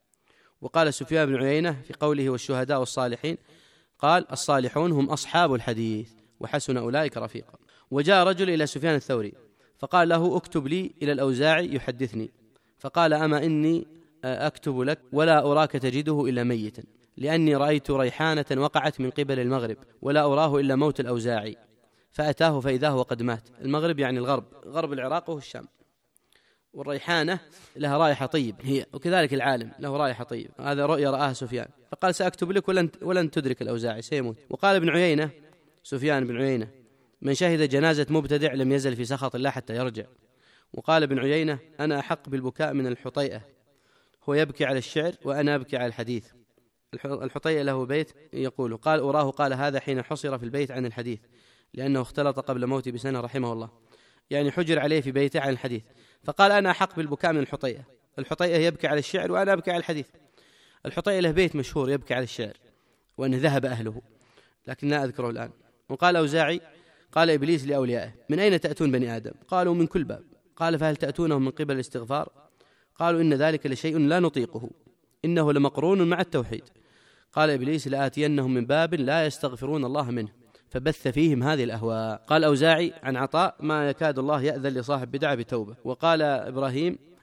A: وقال سفيان بن عيينة في قوله والشهداء والصالحين قال الصالحون هم أصحاب الحديث وحسن أولئك رفيقا. وجاء رجل إلى سفيان الثوري فقال له اكتب لي إلى الأوزاعي يحدثني، فقال أما إني أكتب لك ولا أراك تجده إلا ميتا، لأني رأيت ريحانة وقعت من قبل المغرب ولا أراه إلا موت الأوزاعي، فأتاه فإذا هو قد مات. المغرب يعني الغرب، غرب العراق وهو الشام. والريحانة لها رائحة طيب هي، وكذلك العالم له رائحة طيب، هذا رؤيا رآها سفيان، فقال سأكتب لك ولن, ولن تدرك الأوزاعي سيموت. وقال ابن عيينة سفيان بن عيينة من شهد جنازة مبتدع لم يزل في سخط الله حتى يرجع. وقال ابن عيينة أنا أحق بالبكاء من الحطيئة، هو يبكي على الشعر وأنا أبكي على الحديث. الحطيئة له بيت يقول قال أراه قال هذا حين حصر في البيت عن الحديث لأنه اختلط قبل موته بسنة رحمه الله، يعني حجر عليه في بيته عن الحديث، فقال أنا أحق بالبكاء من الحطيئة. الحطيئة يبكي على الشعر وأنا أبكي على الحديث. الحطيئة له بيت مشهور يبكي على الشعر وأنه ذهب أهله لكن لا أذكره الآن. وقال أوزاعي قال إبليس لأوليائه من أين تأتون بني آدم؟ قالوا من كل باب. قال فهل تأتونهم من قبل الاستغفار؟ قالوا إن ذلك لشيء لا نطيقه، إنه لمقرون مع التوحيد. قال إبليس لآتينهم من باب لا يستغفرون الله منه، فبث فيهم هذه الأهواء. قال أوزاعي عن عطاء ما يكاد الله يأذن لصاحب بدعة بتوبة. وقال إبراهيم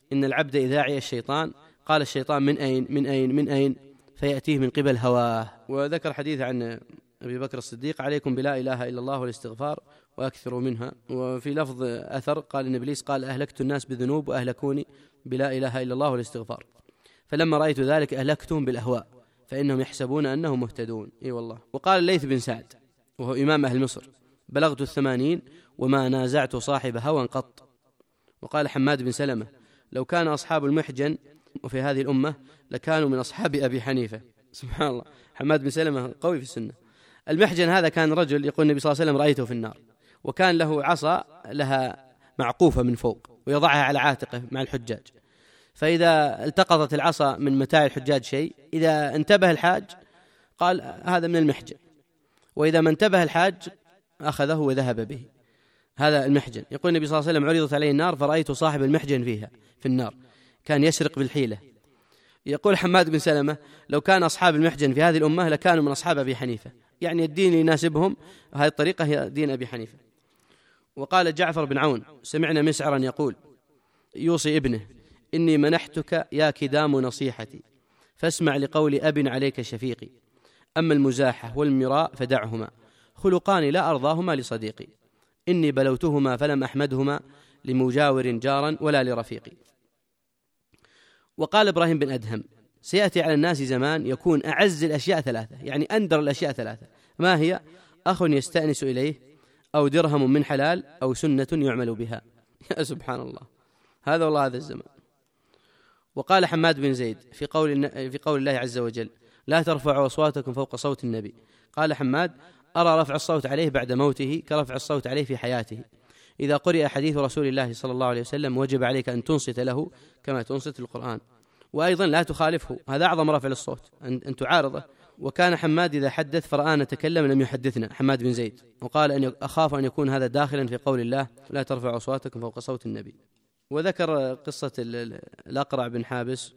A: إن العبد إذا عي الشيطان قال الشيطان من أين من أين من أين فيأتيه من قبل هواه. وذكر حديث عن أبي بكر الصديق عليكم بلا إله إلا الله والاستغفار وأكثروا منها. وفي لفظ أثر قال إن إبليس قال أهلكت الناس بذنوب وأهلكوني بلا إله إلا الله والاستغفار، فلما رأيت ذلك أهلكتهم بالأهواء فإنهم يحسبون أنهم مهتدون. إي والله. وقال الليث بن سعد وهو إمام أهل مصر بلغت الثمانين وما نازعت صاحب هوى قط. وقال حماد بن سلمة لو كان أصحاب المحجن وفي هذه الأمة لكانوا من أصحاب أبي حنيفة. سبحان الله، حماد بن سلمة قوي في السنة. المحجن هذا كان رجل يقول النبي صلى الله عليه وسلم رأيته في النار، وكان له عصا لها معقوفة من فوق ويضعها على عاتقه مع الحجاج، فإذا التقطت العصا من متاع الحجاج شيء إذا انتبه الحاج قال هذا من المحجن، وإذا ما انتبه الحاج أخذه وذهب به. هذا المحجن. يقول النبي صلى الله عليه وسلم عرضت عليه النار فرأيت صاحب المحجن فيها في النار كان يسرق بالحيلة. يقول حماد بن سلمة لو كان أصحاب المحجن في هذه الأمة لكانوا من أصحاب أبي حنيفة، يعني الدين يناسبهم هذه الطريقة هي دين أبي حنيفة. وقال جعفر بن عون سمعنا مسعرا يقول يوصي ابنه إني منحتك يا كدام نصيحتي فاسمع لقول أب عليك شفيقي، أما المزاحة والمراء فدعهما خلقان لا أرضاهما لصديقي، إني بلوتهما فلم أحمدهما لمجاور جارا ولا لرفيقي. وقال إبراهيم بن أدهم سيأتي على الناس زمان يكون أعز الأشياء ثلاثة، يعني أندر الأشياء ثلاثة، ما هي؟ أخ يستأنس إليه، أو درهم من حلال، أو سنة يعمل بها. يا سبحان الله، هذا والله هذا الزمان. وقال حماد بن زيد في قول في قول الله عز وجل لا ترفعوا أصواتكم فوق صوت النبي، قال حماد أرى رفع الصوت عليه بعد موته كرفع الصوت عليه في حياته. إذا قرئ حديث رسول الله صلى الله عليه وسلم وجب عليك أن تنصت له كما تنصت القرآن، وأيضا لا تخالفه، هذا أعظم رفع للصوت أن تعارضه. وكان حماد إذا حدث فرآنا تكلم لم يحدثنا، حماد بن زيد. وقال أن أخاف أن يكون هذا داخلا في قول الله لا ترفعوا أصواتكم فوق صوت النبي. وذكر قصة الأقرع بن حابس،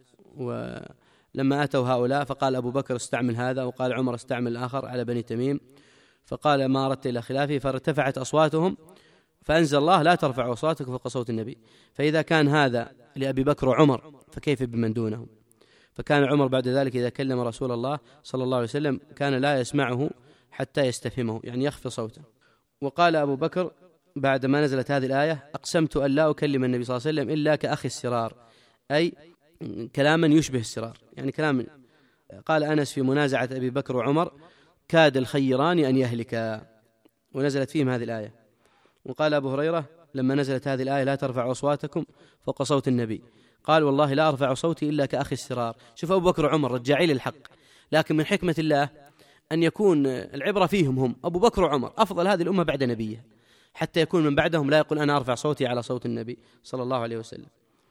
A: ولما أتوا هؤلاء فقال أبو بكر استعمل هذا، وقال عمر استعمل الآخر على بني تميم، فقال ما أردت إلى خلافه، فارتفعت أصواتهم فأنزل الله لا ترفعوا أصواتكم فوق صوت النبي. فإذا كان هذا لأبي بكر وعمر فكيف بمن دونهم؟ فكان عمر بعد ذلك إذا كلم رسول الله صلى الله عليه وسلم كان لا يسمعه حتى يستفهمه، يعني يخفي صوته. وقال أبو بكر بعد ما نزلت هذه الآية أقسمت أن لا أكلم النبي صلى الله عليه وسلم إلا كأخي السرار، أي كلاما يشبه السرار، يعني كلام. قال أنس في منازعة أبي بكر وعمر كاد الخيران أن يهلكا، ونزلت فيهم هذه الآية. وقال أبو هريرة لما نزلت هذه الآية لا ترفعوا أصواتكم فوق صوت النبي قال والله لا أرفع صوتي إلا كأخي السرار. شوف أبو بكر وعمر رجعي للحق، لكن من حكمة الله أن يكون العبرة فيهم هم. أبو بكر وعمر أفضل هذه الأمة بعد نبيه، حتى يكون من بعدهم لا يقول أنا أرفع صوتي على صوت النبي صلى الله عليه وسلم.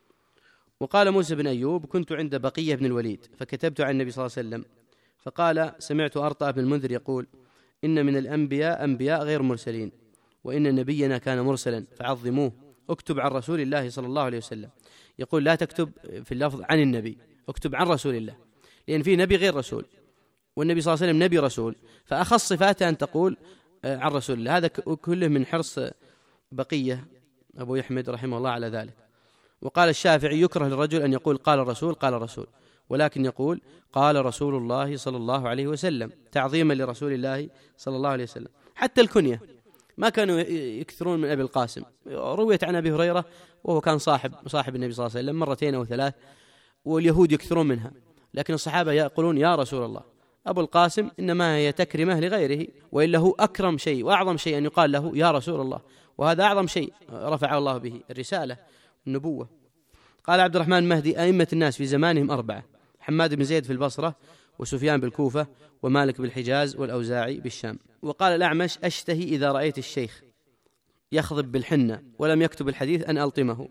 A: وقال موسى بن أيوب كنت عند بقية بن الوليد فكتبت عن النبي صلى الله عليه وسلم، فقال سمعت أرطى بن المنذر يقول إن من الأنبياء أنبياء غير مرسلين، وإن نبينا كان مرسلا فعظموه، اكتب عن رسول الله صلى الله عليه وسلم. يقول لا تكتب في اللفظ عن النبي، اكتب عن رسول الله، لأن في نبي غير رسول، والنبي صلى الله عليه وسلم نبي رسول، فأخص صفاته أن تقول عن رسول الله. هذا كله من حرص بقية أبو يحمد رحمه الله على ذلك. وقال الشافعي يكره للرجل أن يقول قال الرسول قال الرسول، ولكن يقول قال رسول الله صلى الله عليه وسلم تعظيما لرسول الله صلى الله عليه وسلم. حتى الكنية ما كانوا يكثرون من أبي القاسم، رويت عن أبي هريرة وهو كان صاحب صاحب النبي صلى الله عليه وسلم مرتين أو ثلاث، واليهود يكثرون منها، لكن الصحابة يقولون يا رسول الله. أبو القاسم إنما هي تكرمة لغيره، وإلا هو أكرم شيء وأعظم شيء أن يقال له يا رسول الله، وهذا أعظم شيء رفع الله به الرسالة النبوة. قال عبد الرحمن مهدي أئمة الناس في زمانهم أربعة: حماد بن زيد في البصرة، وسفيان بالكوفة، ومالك بالحجاز، والأوزاعي بالشام. وقال الأعمش أشتهي إذا رأيت الشيخ يخضب بالحنة ولم يكتب الحديث أن ألطمه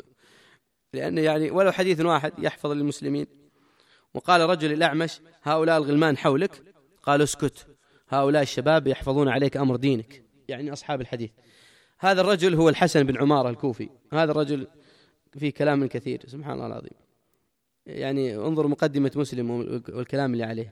A: لأنه يعني ولو حديث واحد يحفظ للمسلمين. وقال رجل الأعمش هؤلاء الغلمان حولك، قالوا اسكت، هؤلاء الشباب يحفظون عليك أمر دينك، يعني أصحاب الحديث. هذا الرجل هو الحسن بن عمارة الكوفي، هذا الرجل فيه كلام كثير سبحان الله العظيم، يعني انظر مقدمة مسلم والكلام اللي عليه.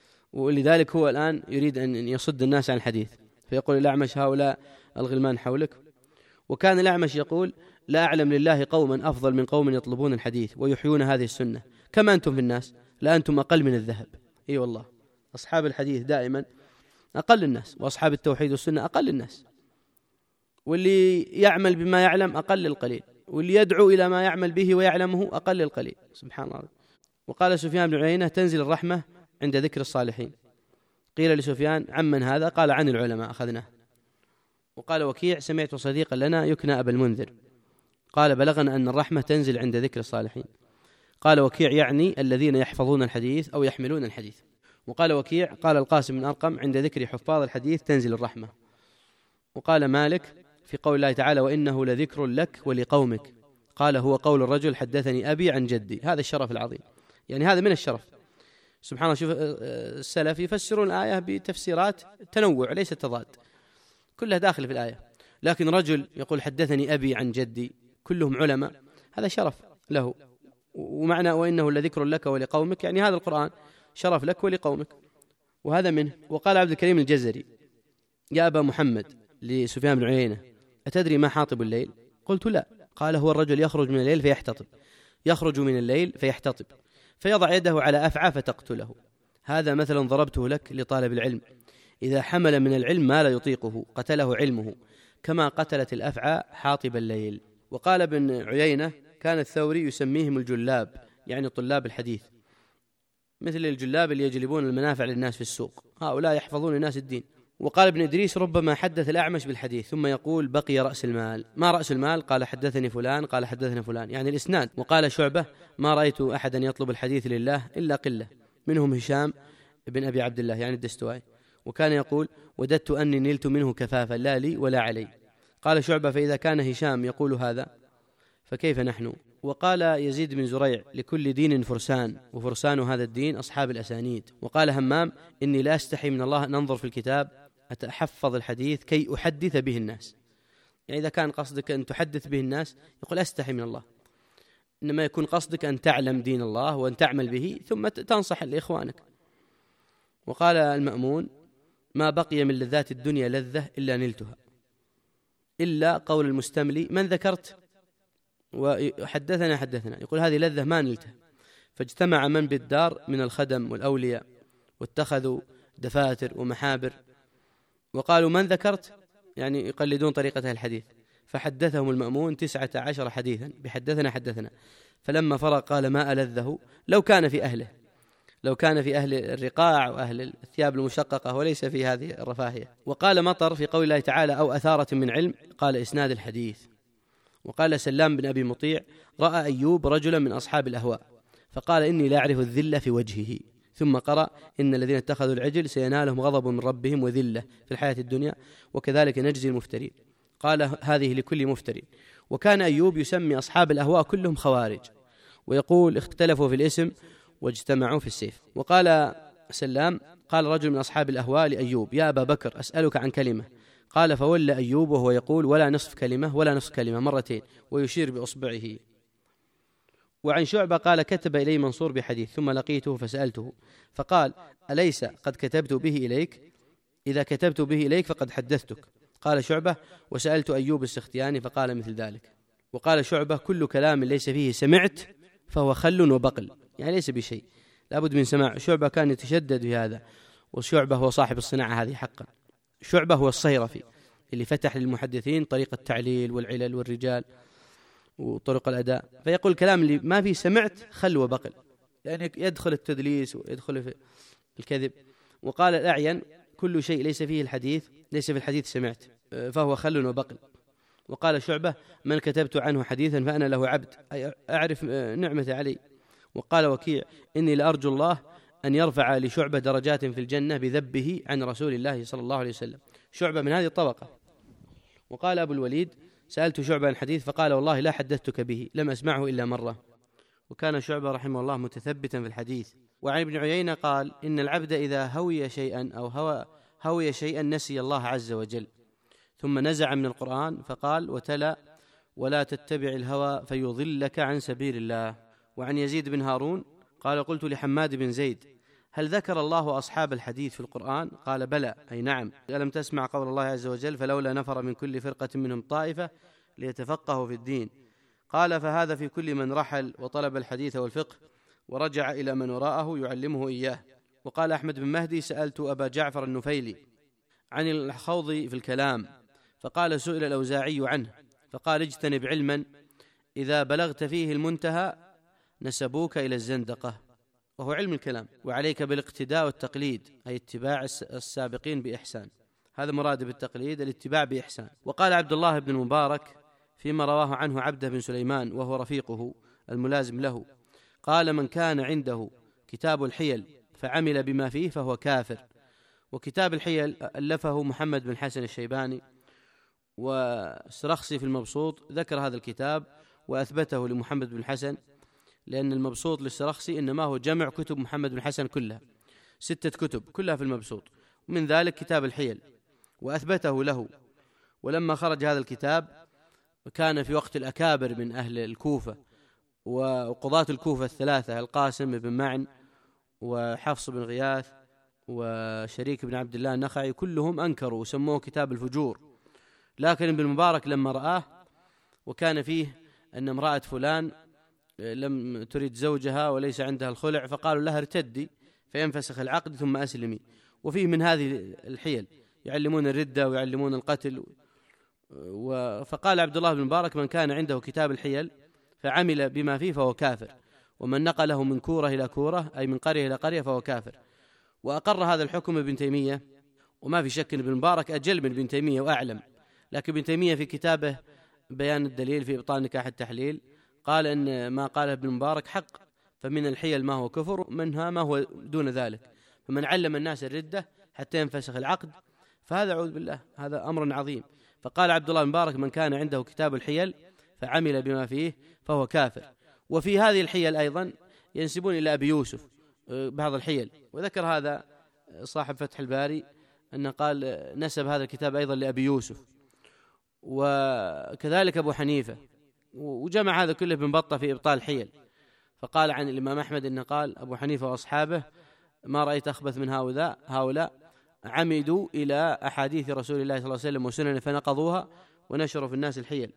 A: ولذلك هو الآن يريد أن يصد الناس عن الحديث، فيقول الأعمش هؤلاء الغلمان حولك. وكان الأعمش يقول لا أعلم لله قوما أفضل من قوم يطلبون الحديث ويحيون هذه السنة كما أنتم في الناس، لا أنتم أقل من الذهب. إي والله، أصحاب الحديث دائما أقل الناس، وأصحاب التوحيد والسنة أقل الناس، واللي يعمل بما يعلم أقل القليل، واللي يدعو إلى ما يعمل به ويعلمه أقل القليل. سبحان الله. وقال سفيان بن عيينة: تنزل الرحمة عند ذكر الصالحين. قيل لسفيان: عمن هذا؟ قال: عن العلماء أخذناه. وقال وكيع: سمعت صديقا لنا يكنى أبا المنذر قال: بلغنا أن الرحمة تنزل عند ذكر الصالحين. قال وكيع: يعني الذين يحفظون الحديث أو يحملون الحديث. وقال وكيع: قال القاسم بن أرقم: عند ذكر حفاظ الحديث تنزل الرحمة. وقال مالك في قول الله تعالى: وإنه لذكر لك ولقومك، قال: هو قول الرجل حدثني أبي عن جدي. هذا الشرف العظيم، يعني هذا من الشرف. سبحان الله. شوف السلف يفسرون الآية بتفسيرات تنوع ليس تضاد، كلها داخل في الآية، لكن رجل يقول حدثني أبي عن جدي كلهم علماء، هذا شرف له. ومعنى وإنه لذكر لك ولقومك يعني هذا القرآن شرف لك ولقومك، وهذا منه. وقال عبد الكريم الجزري: يا أبا محمد لسفيان بن عيينة: أتدري ما حاطب الليل؟ قلت: لا. قال: هو الرجل يخرج من الليل فيحتطب، يخرج من الليل فيحتطب فيضع يده على أفعى فتقتله. هذا مثلا ضربته لك لطالب العلم، إذا حمل من العلم ما لا يطيقه قتله علمه، كما قتلت الأفعى حاطب الليل. وقال ابن عيينة: كان الثوري يسميهم الجلاب، يعني طلاب الحديث، مثل الجلاب اللي يجلبون المنافع للناس في السوق، هؤلاء يحفظون الناس الدين. وقال ابن إدريس: ربما حدث الأعمش بالحديث ثم يقول: بقي رأس المال. ما رأس المال؟ قال: حدثني فلان، قال: حدثنا فلان، يعني الإسناد. وقال شعبة: ما رأيت أحدا يطلب الحديث لله إلا قلة، منهم هشام بن أبي عبد الله يعني الدستوائي، وكان يقول: وددت أني نلت منه كفافا لا لي ولا علي. قال شعبة: فإذا كان هشام يقول هذا فكيف نحن؟ وقال يزيد بن زريع: لكل دين فرسان، وفرسان هذا الدين أصحاب الأسانيد. وقال همام: إني لا أستحي من الله أن أنظر في الكتاب أتحفظ الحديث كي أحدث به الناس. يعني إذا كان قصدك أن تحدث به الناس يقول أستحي من الله، إنما يكون قصدك أن تعلم دين الله وأن تعمل به ثم تنصح لإخوانك. وقال المأمون: ما بقي من لذات الدنيا لذة إلا نلتها، إلا قول المستملي: من ذكرت وحدثنا حدثنا، يقول هذه لذة ما نلتها. فاجتمع من بالدار من الخدم والأولياء واتخذوا دفاتر ومحابر، وقالوا: من ذكرت؟ يعني يقلدون طريقة الحديث. فحدثهم المأمون تسعة عشر حديثا بحدثنا حدثنا. فلما فرغ قال: ما ألذه لو كان في أهله، لو كان في أهل الرقاع وأهل الثياب المشققة وليس في هذه الرفاهية. وقال مطر في قول الله تعالى: أو أثارة من علم، قال: إسناد الحديث. وقال سلام بن أبي مطيع: رأى أيوب رجلا من أصحاب الأهواء فقال: إني لا أعرف الذلة في وجهه، ثم قرأ: إن الذين اتخذوا العجل سينالهم غضب من ربهم وذلة في الحياة الدنيا وكذلك نجزي المفترين. قال: هذه لكل مفتري. وكان أيوب يسمي أصحاب الأهواء كلهم خوارج، ويقول: اختلفوا في الاسم واجتمعوا في السيف. وقال سلام: قال رجل من أصحاب الأهواء لأيوب: يا أبا بكر أسألك عن كلمة. قال: فولى أيوب وهو يقول: ولا نصف كلمة ولا نصف كلمة مرتين، ويشير بأصبعه. وعن شعبة قال: كتب إلي منصور بحديث ثم لقيته فسألته فقال: أليس قد كتبت به إليك؟ إذا كتبت به إليك فقد حدثتك. قال شعبة: وسألت أيوب السختياني فقال مثل ذلك. وقال شعبة: كل كلام ليس فيه سمعت فهو خل وبقل، يعني ليس بشيء، لابد من سماع. شعبة كان يتشدد في هذا، وشعبة هو صاحب الصناعة هذه حقا. شعبة هو الصيرفي اللي فتح للمحدثين طريقة التعليل والعلل والرجال وطرق الأداء، فيقول الكلام اللي ما فيه سمعت خل وبقل، يعني يدخل التدليس ويدخل في الكذب. وقال الأعين: كل شيء ليس فيه الحديث ليس في الحديث سمعت فهو خل وبقل. وقال شعبة: من كتبت عنه حديثا فأنا له عبد، أي أعرف نعمة علي. وقال وكيع: إني لأرجو الله أن يرفع لشعبة درجات في الجنة بذبه عن رسول الله صلى الله عليه وسلم. شعبة من هذه الطبقة. وقال أبو الوليد: سألت شعبة عن حديث فقال: والله لا حدثتك به، لم أسمعه إلا مرة. وكان شعبة رحمه الله متثبتا في الحديث. وعن ابن عيينة قال: إن العبد إذا هوي شيئا أو هوى هوي شيئا نسي الله عز وجل، ثم نزع من القرآن فقال وتلا: ولا تتبع الهوى فيضلك عن سبيل الله. وعن يزيد بن هارون قال: قلت لحماد بن زيد: هل ذكر الله أصحاب الحديث في القرآن؟ قال: بلى، أي نعم. ألم تسمع قول الله عز وجل: فلولا نفر من كل فرقة منهم طائفة ليتفقهوا في الدين. قال: فهذا في كل من رحل وطلب الحديث والفقه ورجع إلى من وراءه يعلمه إياه. وقال أحمد بن مهدي: سألت أبا جعفر النفيلي عن الخوض في الكلام، فقال: سئل الأوزاعي عنه فقال: اجتنب علما إذا بلغت فيه المنتهى نسبوك إلى الزندقة، وهو علم الكلام، وعليك بالاقتداء والتقليد، أي اتباع السابقين بإحسان. هذا مراد بالتقليد الاتباع بإحسان. وقال عبد الله بن المبارك فيما رواه عنه عبده بن سليمان وهو رفيقه الملازم له، قال: من كان عنده كتاب الحيل فعمل بما فيه فهو كافر. وكتاب الحيل ألفه محمد بن حسن الشيباني، والسرخسي في المبسوط ذكر هذا الكتاب وأثبته لمحمد بن حسن، لأن المبسوط للسرخسي إنما هو جمع كتب محمد بن حسن كلها، ستة كتب كلها في المبسوط، ومن ذلك كتاب الحيل، وأثبته له. ولما خرج هذا الكتاب كان في وقت الأكابر من أهل الكوفة وقضاة الكوفة الثلاثة، القاسم بن معن وحفص بن غياث وشريك بن عبد الله النخعي، كلهم أنكروا وسموه كتاب الفجور. لكن ابن المبارك لما رآه وكان فيه أن امرأة فلان لم تريد زوجها وليس عندها الخلع، فقالوا لها: ارتدي فينفسخ العقد ثم أسلمي. وفيه من هذه الحيل، يعلمون الردة ويعلمون القتل. فقال عبد الله بن مبارك: من كان عنده كتاب الحيل فعمل بما فيه فهو كافر، ومن نقله من كورة إلى كورة أي من قرية إلى قرية فهو كافر. وأقر هذا الحكم ابن تيمية، وما في شك أن ابن مبارك أجل من ابن تيمية وأعلم. لكن ابن تيمية في كتابه بيان الدليل في إبطال نكاح التحليل قال أن ما قاله ابن مبارك حق، فمن الحيل ما هو كفر منها ما هو دون ذلك، فمن علم الناس الردة حتى ينفسخ العقد فهذا أعوذ بالله هذا أمر عظيم. فقال عبد الله المبارك: من كان عنده كتاب الحيل فعمل بما فيه فهو كافر. وفي هذه الحيل أيضا ينسبون إلى أبي يوسف بعض الحيل، وذكر هذا صاحب فتح الباري أنه قال نسب هذا الكتاب أيضا لأبي يوسف، وكذلك أبو حنيفة، وجمع هذا كله ابن بطة في إبطال الحيل. فقال عن الإمام أحمد أنه قال: أبو حنيفة وأصحابه ما رأيت أخبث من هؤلاء هؤلاء عمدوا إلى أحاديث رسول الله صلى الله عليه وسلم وسنن فنقضوها ونشروا في الناس الحيل.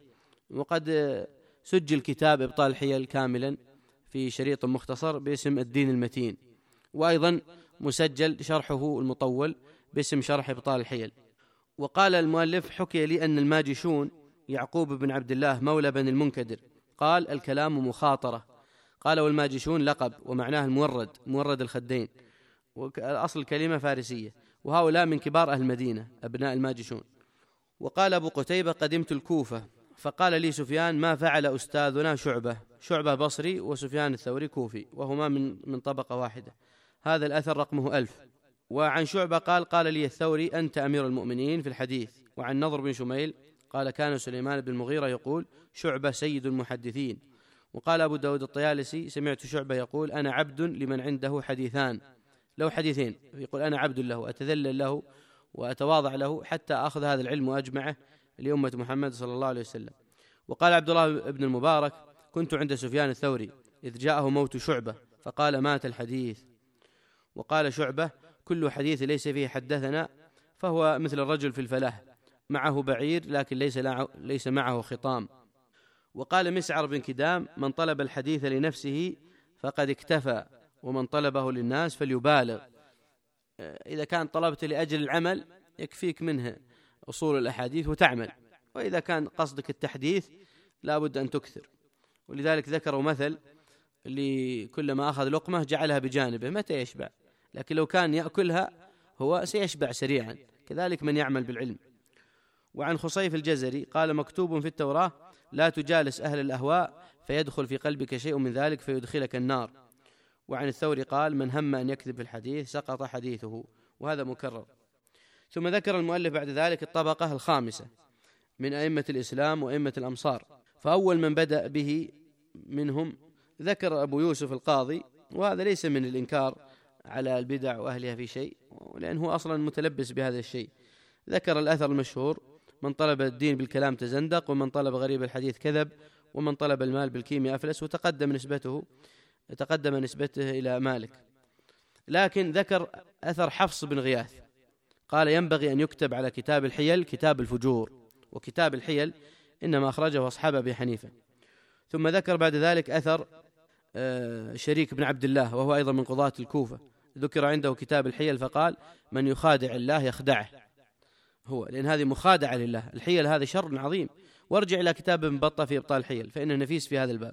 A: وقد سجل كتاب إبطال الحيل كاملا في شريط مختصر باسم الدين المتين، وأيضا مسجل شرحه المطول باسم شرح إبطال الحيل. وقال المؤلف: حكي لي أن الماجشون يعقوب بن عبد الله مولى بن المنكدر قال: الكلام مخاطرة. قال: والماجشون لقب ومعناه المورد، مورد الخدين، وأصل الكلمة فارسية، وهؤلاء من كبار أهل المدينة أبناء الماجشون. وقال أبو قتيبة: قدمت الكوفة فقال لي سفيان: ما فعل أستاذنا شعبة؟ شعبة بصري وسفيان الثوري كوفي، وهما من من طبقة واحدة. هذا الأثر رقمه ألف. وعن شعبة قال: قال لي الثوري: أنت أمير المؤمنين في الحديث. وعن نضر بن شميل قال: كان سليمان بن المغيرة يقول: شعبة سيد المحدثين. وقال أبو داود الطيالسي: سمعت شعبة يقول: أنا عبد لمن عنده حديثان، له حديثين، يقول: أنا عبد له أتذلل له وأتواضع له حتى أخذ هذا العلم وأجمعه لأمة محمد صلى الله عليه وسلم. وقال عبد الله بن المبارك: كنت عند سفيان الثوري إذ جاءه موت شعبة فقال: مات الحديث. وقال شعبة: كل حديث ليس فيه حدثنا فهو مثل الرجل في الفلاح معه بعير لكن ليس ليس معه خطام. وقال مسعر بن كدام: من طلب الحديث لنفسه فقد اكتفى، ومن طلبه للناس فليبالغ. إذا كان طلبت لأجل العمل يكفيك منه أصول الأحاديث وتعمل، وإذا كان قصدك التحديث لا بد أن تكثر. ولذلك ذكروا مثل: لكلما أخذ لقمة جعلها بجانبه متى يشبع، لكن لو كان يأكلها هو سيشبع سريعا، كذلك من يعمل بالعلم. وعن خصيف الجزري قال: مكتوب في التوراة: لا تجالس أهل الأهواء فيدخل في قلبك شيء من ذلك فيدخلك النار. وعن الثوري قال: من هم أن يكذب في الحديث سقط حديثه، وهذا مكرر. ثم ذكر المؤلف بعد ذلك الطبقة الخامسة من أئمة الإسلام وأئمة الأمصار. فأول من بدأ به منهم ذكر أبو يوسف القاضي، وهذا ليس من الإنكار على البدع وأهلها في شيء، لأنه أصلا متلبس بهذا الشيء. ذكر الأثر المشهور: من طلب الدين بالكلام تزندق، ومن طلب غريب الحديث كذب، ومن طلب المال بالكيمياء أفلس. وتقدم نسبته تقدم نسبته إلى مالك. لكن ذكر أثر حفص بن غياث قال: ينبغي أن يكتب على كتاب الحيل كتاب الفجور. وكتاب الحيل إنما أخرجه أصحاب أبي حنيفة. ثم ذكر بعد ذلك أثر شريك بن عبد الله وهو أيضا من قضاة الكوفة، ذكر عنده كتاب الحيل فقال: من يخادع الله يخدعه، هو لأن هذه مخادعة لله، الحيل هذا شر عظيم. وارجع إلى كتاب ابن بطة في إبطال الحيل فإنه نفيس في هذا الباب.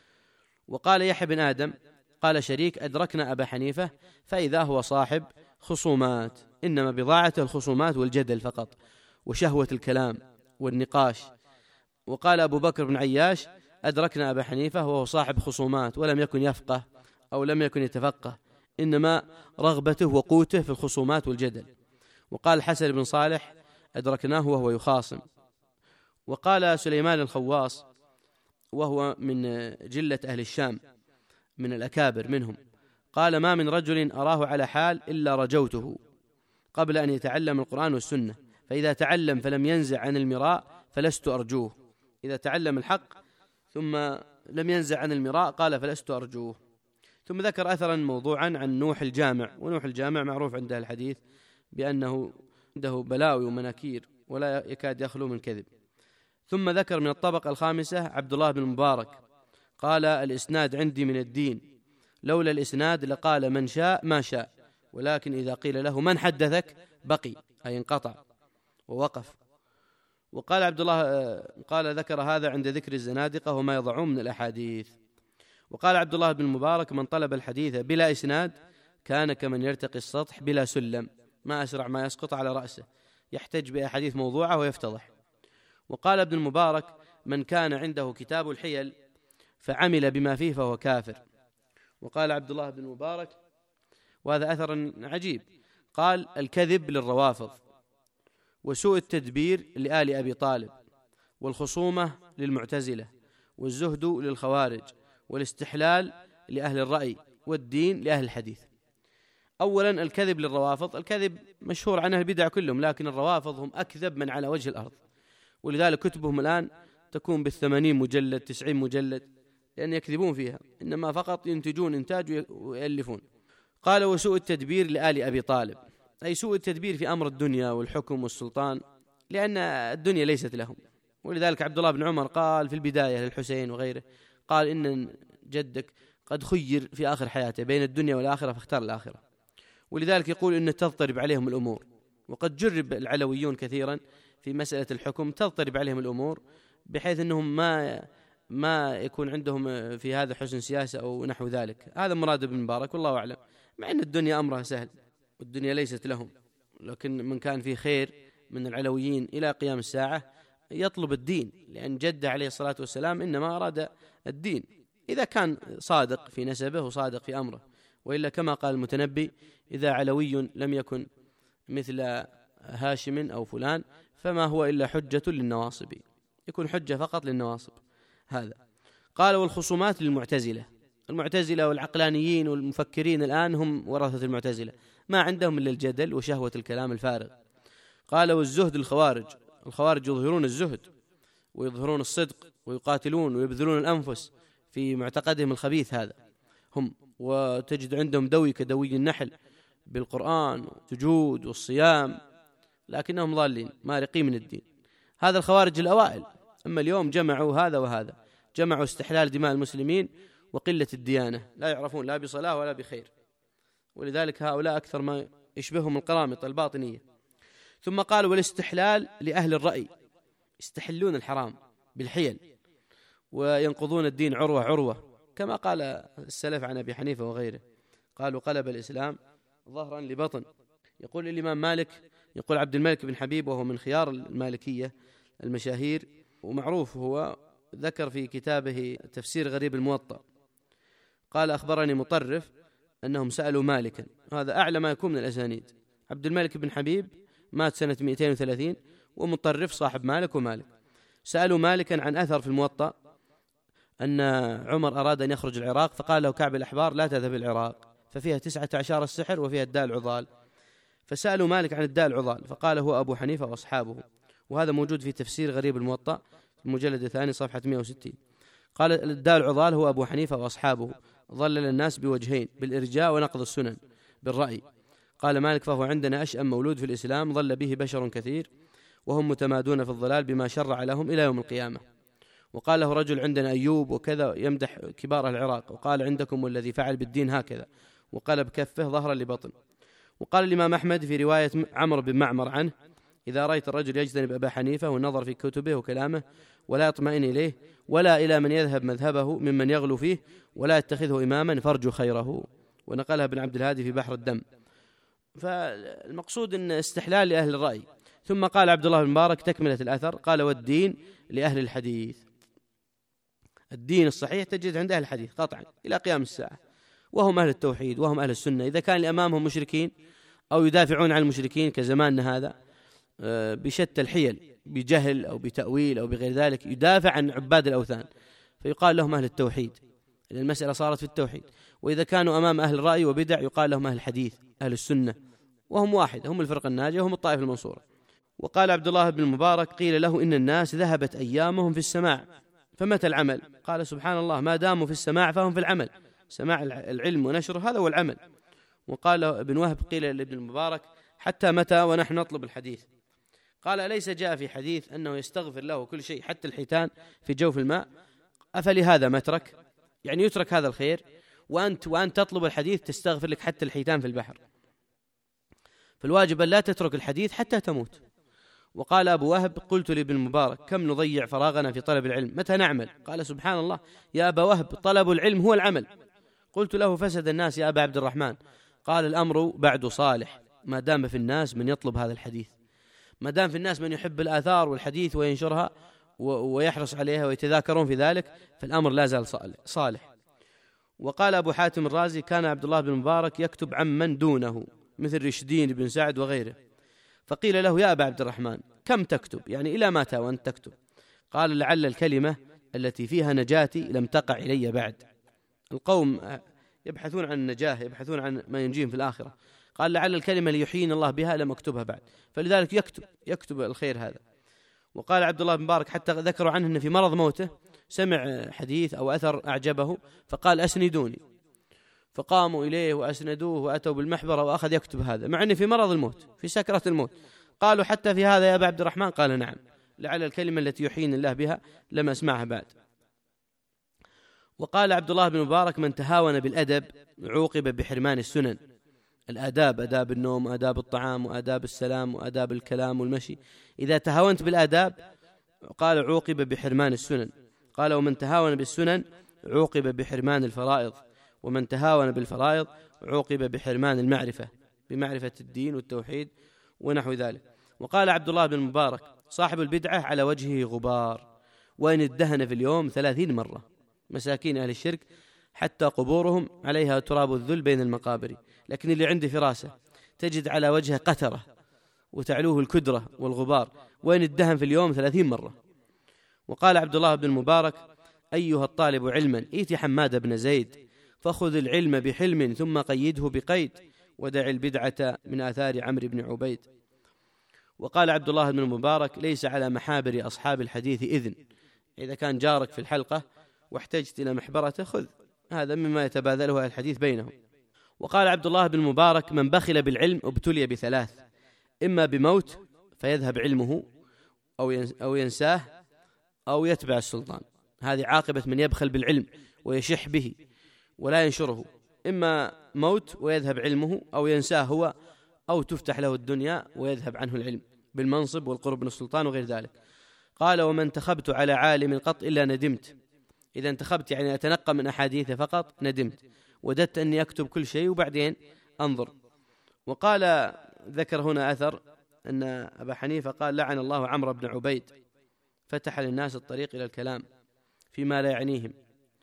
A: وقال يحيى بن آدم قال شريك: أدركنا أبا حنيفة فإذا هو صاحب خصومات، إنما بضاعته الخصومات والجدل فقط وشهوة الكلام والنقاش. وقال أبو بكر بن عياش: أدركنا أبا حنيفة وهو صاحب خصومات ولم يكن يفقه أو لم يكن يتفقه، إنما رغبته وقوته في الخصومات والجدل. وقال حسن بن صالح: أدركناه وهو يخاصم. وقال سليمان الخواص وهو من جلة أهل الشام من الأكابر منهم، قال: ما من رجل أراه على حال إلا رجوته قبل أن يتعلم القرآن والسنة، فإذا تعلم فلم ينزع عن المراء فلست أرجوه. إذا تعلم الحق ثم لم ينزع عن المراء قال: فلست أرجوه. ثم ذكر أثرا موضوعا عن نوح الجامع، ونوح الجامع معروف عند الحديث بأنه عنده بلاوي ومناكير ولا يكاد يخلو من كذب. ثم ذكر من الطبقة الخامسة عبد الله بن المبارك قال: الإسناد عندي من الدين، لولا الإسناد لقال من شاء ما شاء، ولكن إذا قيل له من حدثك بقي، أي انقطع ووقف. وقال عبد الله قال ذكر هذا عند ذكر الزنادقة وما يضعون من الأحاديث. وقال عبد الله بن المبارك: من طلب الحديث بلا إسناد كان كمن يرتقي السطح بلا سلم، ما أسرع ما يسقط على رأسه، يحتج بأحاديث موضوعة ويفتضح. وقال ابن المبارك: من كان عنده كتاب الحيل فعمل بما فيه فهو كافر. وقال عبد الله بن المبارك، وهذا أثر عجيب، قال: الكذب للروافض، وسوء التدبير لآل أبي طالب، والخصومة للمعتزلة، والزهد للخوارج، والاستحلال لأهل الرأي، والدين لأهل الحديث. أولا الكذب للروافض، الكذب مشهور عنه البدع كلهم، لكن الروافض هم أكذب من على وجه الأرض، ولذلك كتبهم الآن تكون بالثمانين مجلد تسعين مجلد، لأن يكذبون فيها، إنما فقط ينتجون إنتاج ويألفون. قال: وسوء التدبير لآل أبي طالب، أي سوء التدبير في أمر الدنيا والحكم والسلطان، لأن الدنيا ليست لهم. ولذلك عبد الله بن عمر قال في البداية للحسين وغيره، قال: إن جدك قد خير في آخر حياته بين الدنيا والآخرة فاختار الآخرة. ولذلك يقول إن تضطرب عليهم الأمور، وقد جرب العلويون كثيرا في مسألة الحكم، تضطرب عليهم الأمور بحيث أنهم ما ما يكون عندهم في هذا حسن سياسة أو نحو ذلك. هذا مراد ابن مبارك والله أعلم، مع أن الدنيا أمرها سهل والدنيا ليست لهم، لكن من كان في خير من العلويين إلى قيام الساعة يطلب الدين، لأن جده عليه الصلاة والسلام إنما أراد الدين إذا كان صادق في نسبه وصادق في أمره، وإلا كما قال المتنبي: إذا علوي لم يكن مثل هاشم أو فلان فما هو إلا حجة للنواصب، يكون حجة فقط للنواصب. هذا قال: والخصومات للمعتزلة، المعتزلة والعقلانيين والمفكرين الآن هم ورثة المعتزلة، ما عندهم إلا الجدل وشهوة الكلام الفارغ. قال: والزهد الخوارج، الخوارج يظهرون الزهد ويظهرون الصدق ويقاتلون ويبذلون الأنفس في معتقدهم الخبيث هذا هم، وتجد عندهم دوي كدوي النحل بالقرآن والسجود والصيام، لكنهم ضالين مارقين من الدين. هذا الخوارج الأوائل. أما اليوم جمعوا هذا وهذا، جمعوا استحلال دماء المسلمين وقلة الديانة، لا يعرفون لا بصلاة ولا بخير، ولذلك هؤلاء أكثر ما يشبههم القرامطة الباطنية. ثم قال: والاستحلال لأهل الرأي، يستحلون الحرام بالحيل وينقضون الدين عروة عروة، كما قال السلف عن أبي حنيفة وغيره، قالوا: قلب الإسلام ظهرا لبطن. يقول الإمام مالك، يقول عبد الملك بن حبيب وهو من خيار المالكية المشاهير ومعروف، هو ذكر في كتابه تفسير غريب الموطأ، قال: أخبرني مطرف أنهم سألوا مالكا، هذا أعلى ما يكون من الأسانيد. عبد الملك بن حبيب مات سنة مئتين وثلاثين، ومطرف صاحب مالك ومالك، سألوا مالكا عن أثر في الموطأ أن عمر أراد أن يخرج العراق، فقال له كعب الأحبار: لا تذهب العراق ففيها تسعة عشر السحر وفيها الداء العضال. فسألوا مالك عن الداء العضال فقال: هو أبو حنيفة وأصحابه. وهذا موجود في تفسير غريب الموطأ المجلد الثاني صفحة مئة وستين. قال: الداء العضال هو أبو حنيفة وأصحابه، ضلل الناس بوجهين، بالإرجاء ونقض السنن بالرأي. قال مالك: فهو عندنا أشأم مولود في الإسلام، ضل به بشر كثير، وهم متمادون في الضلال بما شرع لهم إلى يوم القيامة. وقال له رجل عندنا أيوب وكذا يمدح كبار العراق، وقال عندكم والذي فعل بالدين هكذا، وقلب كفه ظهرا لبطن. وقال الإمام أحمد في رواية عمرو بن معمر عنه: إذا رأيت الرجل يجتنب أبا حنيفة والنظر في كتبه وكلامه ولا يطمئن إليه ولا إلى من يذهب مذهبه ممن يغلو فيه ولا يتخذه إماما فارجو خيره. ونقلها ابن عبد الهادي في بحر الدم. فالمقصود أن استحلال لأهل الرأي. ثم قال عبد الله بن مبارك تكملة الأثر، قال: والدين لأهل الحديث. الدين الصحيح تجد عند أهل الحديث قطعا إلى قيام الساعة، وهم أهل التوحيد وهم أهل السنة. إذا كان أمامهم مشركين أو يدافعون عن المشركين كزماننا هذا بشتى الحيل، بجهل أو بتأويل أو بغير ذلك، يدافع عن عباد الأوثان، فيقال لهم أهل التوحيد، لأن المسألة صارت في التوحيد. وإذا كانوا أمام أهل الرأي وبدع يقال لهم أهل الحديث أهل السنة، وهم واحد، هم الفرقة الناجية وهم الطائفة المنصورة. وقال عبد الله بن المبارك: قيل له إن الناس ذهبت أيامهم في السماع، فمتى العمل؟ قال: سبحان الله، ما داموا في السماع فهم في العمل، سماع العلم ونشره هذا هو العمل. وقال ابن وهب: قيل لابن المبارك: حتى متى ونحن نطلب الحديث؟ قال: أليس جاء في حديث أنه يستغفر له كل شيء حتى الحيتان في جوف الماء؟ أفلهذا مترك؟ يعني يترك هذا الخير وأنت وأنت تطلب الحديث تستغفر لك حتى الحيتان في البحر. فالواجب أن لا تترك الحديث حتى تموت. وقال أبو وهب: قلت لابن المبارك: كم نضيع فراغنا في طلب العلم، متى نعمل؟ قال: سبحان الله يا أبا وهب، طلب العلم هو العمل. قلت له: فسد الناس يا أبا عبد الرحمن. قال: الأمر بعد صالح، ما دام في الناس من يطلب هذا الحديث، ما دام في الناس من يحب الآثار والحديث وينشرها ويحرص عليها ويتذاكرون في ذلك، فالأمر لا زال صالح. وقال أبو حاتم الرازي: كان عبد الله بن مبارك يكتب عمن دونه مثل رشدين بن سعد وغيره، فقيل له: يا أبا عبد الرحمن، كم تكتب؟ يعني إلى متى وأنت تكتب؟ قال: لعل الكلمة التي فيها نجاتي لم تقع إلي بعد. القوم يبحثون عن النجاة، يبحثون عن ما ينجيهم في الآخرة. قال: لعل الكلمة اللي يحييني الله بها لم أكتبها بعد، فلذلك يكتب يكتب الخير هذا. وقال عبد الله بن مبارك: حتى ذكروا عنه أن في مرض موته سمع حديث أو أثر أعجبه فقال: أسندوني، فقاموا إليه وأسندوه وأتوا بالمحبرة وأخذ يكتب هذا، مع أنه في مرض الموت، في سكرة الموت. قالوا: حتى في هذا يا أبا عبد الرحمن؟ قال: نعم، لعل الكلمة التي يحييني الله بها لم أسمعها بعد. وقال عبد الله بن مبارك: من تهاون بالأدب عوقب بحرمان السنن. الآداب، آداب النوم، آداب الطعام، وآداب السلام، وآداب الكلام والمشي، إذا تهاونت بالآداب قال عوقب بحرمان السنن. قال: ومن تهاون بالسنن عوقب بحرمان الفرائض، ومن تهاون بالفرائض عوقب بحرمان المعرفة، بمعرفة الدين والتوحيد ونحو ذلك. وقال عبد الله بن مبارك: صاحب البدعة على وجهه غبار، وإن ادهن في اليوم ثلاثين مرة. مساكين أهل الشرك حتى قبورهم عليها تراب الذل بين المقابر، لكن اللي عنده فراسة تجد على وجهه قترة وتعلوه الكدرة والغبار، وإن ادهن في اليوم ثلاثين مرة. وقال عبد الله بن مبارك: أيها الطالب علما ائت حماد بن زيد، فخذ العلم بحلم ثم قيده بقيد، ودع البدعة من آثار عمرو بن عبيد. وقال عبد الله بن المبارك: ليس على محابر أصحاب الحديث إذن، إذا كان جارك في الحلقة واحتجت إلى محبرته خذ، هذا مما يتبادله الحديث بينهم. وقال عبد الله بن المبارك: من بخل بالعلم ابتلي بثلاث: إما بموت فيذهب علمه أو ينساه أو يتبع السلطان. هذه عاقبة من يبخل بالعلم ويشح به ولا ينشره، إما موت ويذهب علمه أو ينساه هو، أو تفتح له الدنيا ويذهب عنه العلم بالمنصب والقرب من السلطان وغير ذلك. قال: وما انتخبت على عالم قط إلا ندمت. إذا انتخبت يعني أتنقى من أحاديثه فقط ندمت، وددت أني أكتب كل شيء وبعدين أنظر. وقال ذكر هنا أثر أن أبا حنيفة قال: لعن الله عمرو بن عبيد، فتح للناس الطريق إلى الكلام فيما لا يعنيهم.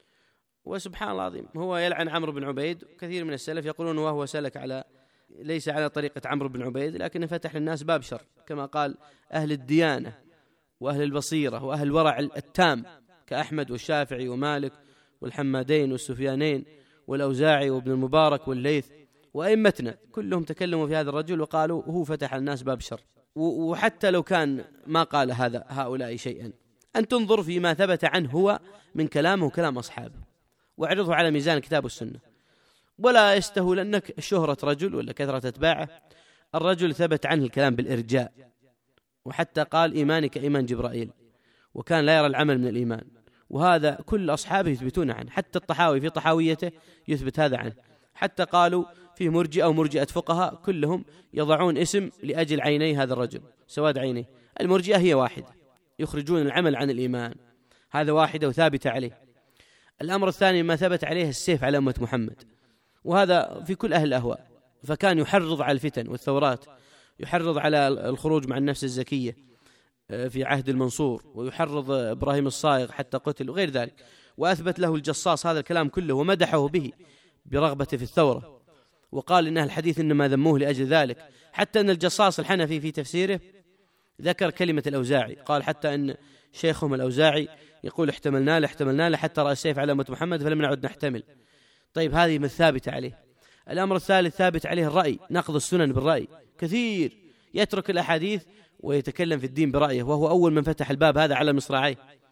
A: وسبحان الله العظيم، هو يلعن عمرو بن عبيد، كثير من السلف يقولون وهو سلك على ليس على طريقة عمرو بن عبيد، لكنه فتح للناس باب شر، كما قال أهل الديانة وأهل البصيرة وأهل الورع التام كأحمد والشافعي ومالك والحمادين والسفيانين والأوزاعي وابن المبارك والليث وأئمتنا كلهم تكلموا في هذا الرجل وقالوا هو فتح الناس باب شر. وحتى لو كان ما قال هذا هؤلاء شيئا، أن تنظر فيما ثبت عنه هو من كلامه وكلام أصحابه، واعرضه على ميزان الكتاب والسنة، ولا يستهولنك شهرة رجل ولا كثرة أتباعه. الرجل ثبت عنه الكلام بالإرجاء وحتى قال إيماني كإيمان جبرائيل، وكان لا يرى العمل من الإيمان، وهذا كل أصحابه يثبتون عنه، حتى الطحاوي في طحاويته يثبت هذا عنه، حتى قالوا فيه مرجئة أو مرجئة فقهاء كلهم يضعون اسم لأجل عيني هذا الرجل، سواد عينيه. المرجئة هي واحدة، يخرجون العمل عن الإيمان، هذا واحدة وثابتة عليه. الأمر الثاني ما ثبت عليه السيف على أمة محمد، وهذا في كل أهل الأهواء، فكان يحرض على الفتن والثورات، يحرض على الخروج مع النفس الزكية في عهد المنصور، ويحرض إبراهيم الصائغ حتى قتل وغير ذلك، وأثبت له الجصاص هذا الكلام كله ومدحه به برغبته في الثورة، وقال إن الحديث إنما ذموه لأجل ذلك، حتى أن الجصاص الحنفي في تفسيره ذكر كلمة الأوزاعي، قال حتى أن شيخهم الأوزاعي يقول احتملنا له احتملنا له حتى رأى السيف على أمة محمد فلم نعد نحتمل. طيب هذه من ثابت عليه. الأمر الثالث ثابت عليه الرأي، نقض السنن بالرأي، كثير يترك الأحاديث ويتكلم في الدين برأيه، وهو أول من فتح الباب هذا على مصراعيه،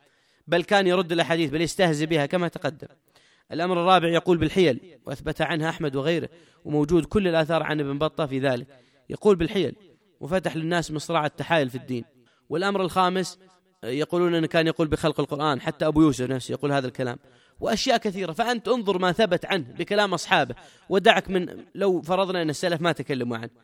A: بل كان يرد الأحاديث بل يستهزئ بها كما تقدم. الأمر الرابع يقول بالحيل، وأثبت عنها أحمد وغيره، وموجود كل الآثار عن ابن بطة في ذلك، يقول بالحيل وفتح للناس مصراع التحايل في الدين. والأمر الخامس يقولون أنه كان يقول بخلق القرآن، حتى أبو يوسف نفسه يقول هذا الكلام، وأشياء كثيرة. فأنت انظر ما ثبت عنه بكلام أصحابه، ودعك من لو فرضنا أن السلف ما تكلموا عنه،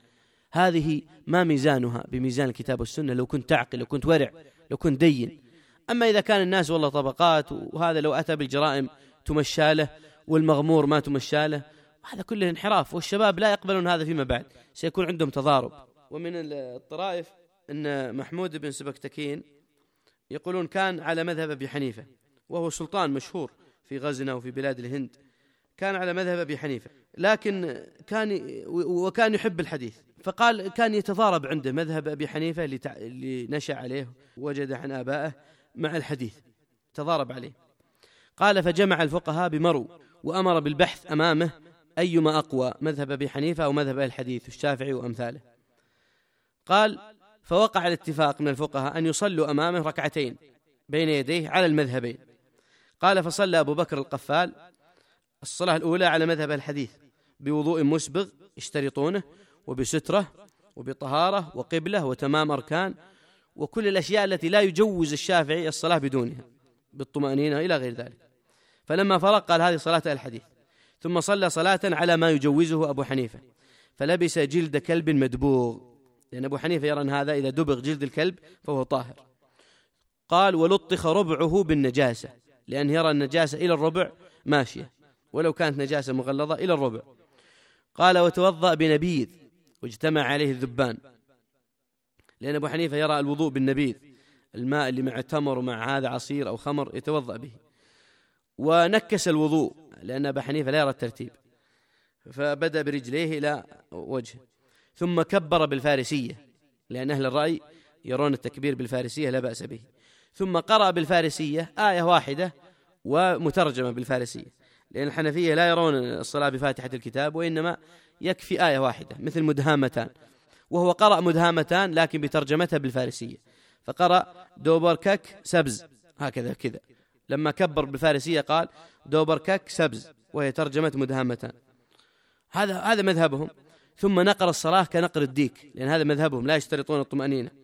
A: هذه ما ميزانها بميزان الكتاب والسنة، لو كنت تعقل، لو كنت ورع، لو كنت دين. أما إذا كان الناس والله طبقات، وهذا لو أتى بالجرائم تمشاله والمغمور ما تمشاله، هذا كله انحراف، والشباب لا يقبلون هذا فيما بعد، سيكون عندهم تضارب. ومن الطرائف أن محمود بن سبكتكين يقولون كان على مذهب أبي حنيفة، وهو سلطان مشهور في غزنة وفي بلاد الهند، كان على مذهب أبي حنيفة، لكن كان وكان يحب الحديث، فقال كان يتضارب عنده مذهب أبي حنيفة اللي نشأ عليه وجد عن آبائه مع الحديث، تضارب عليه. قال فجمع الفقهاء بمرو وأمر بالبحث أمامه أيما أقوى، مذهب أبي حنيفة أو مذهب الحديث الشافعي وأمثاله. قال فوقع الاتفاق من الفقهاء أن يصلوا أمامه ركعتين بين يديه على المذهبين. قال فصلى أبو بكر القفال الصلاة الأولى على مذهب الحديث بوضوء مسبغ يشترطونه، وبسترة وبطهارة وقبلة وتمام أركان، وكل الأشياء التي لا يجوز الشافعي الصلاة بدونها، بالطمأنينة إلى غير ذلك. فلما فرق قال هذه صلاة الحديث. ثم صلى صلاة على ما يجوزه أبو حنيفة، فلبس جلد كلب مدبوغ، لأن أبو حنيفة يرى أن هذا إذا دبغ جلد الكلب فهو طاهر. قال ولطخ ربعه بالنجاسة، لأن يرى النجاسة إلى الربع ماشية، ولو كانت نجاسة مغلظة إلى الربع. قال وتوضأ بنبيذ واجتمع عليه الذبان، لأن أبو حنيفة يرى الوضوء بالنبيذ، الماء اللي مع تمر ومع هذا عصير أو خمر يتوضأ به. ونكس الوضوء، لأن أبو حنيفة لا يرى الترتيب، فبدأ برجليه إلى وجهه، ثم كبر بالفارسية، لأن أهل الرأي يرون التكبير بالفارسية لا بأس به. ثم قرأ بالفارسية آية واحدة ومترجمة بالفارسية، لأن الحنفية لا يرون الصلاة بفاتحة الكتاب، وإنما يكفي آية واحدة مثل مدهامتان، وهو قرأ مدهامتان لكن بترجمتها بالفارسية، فقرأ دوبركك سبز هكذا كذا، لما كبر بالفارسية قال دوبركك سبز، وهي ترجمة مدهامتان. هذا هذا مذهبهم. ثم نقر الصلاة كنقر الديك، لأن هذا مذهبهم لا يشترطون الطمأنينة،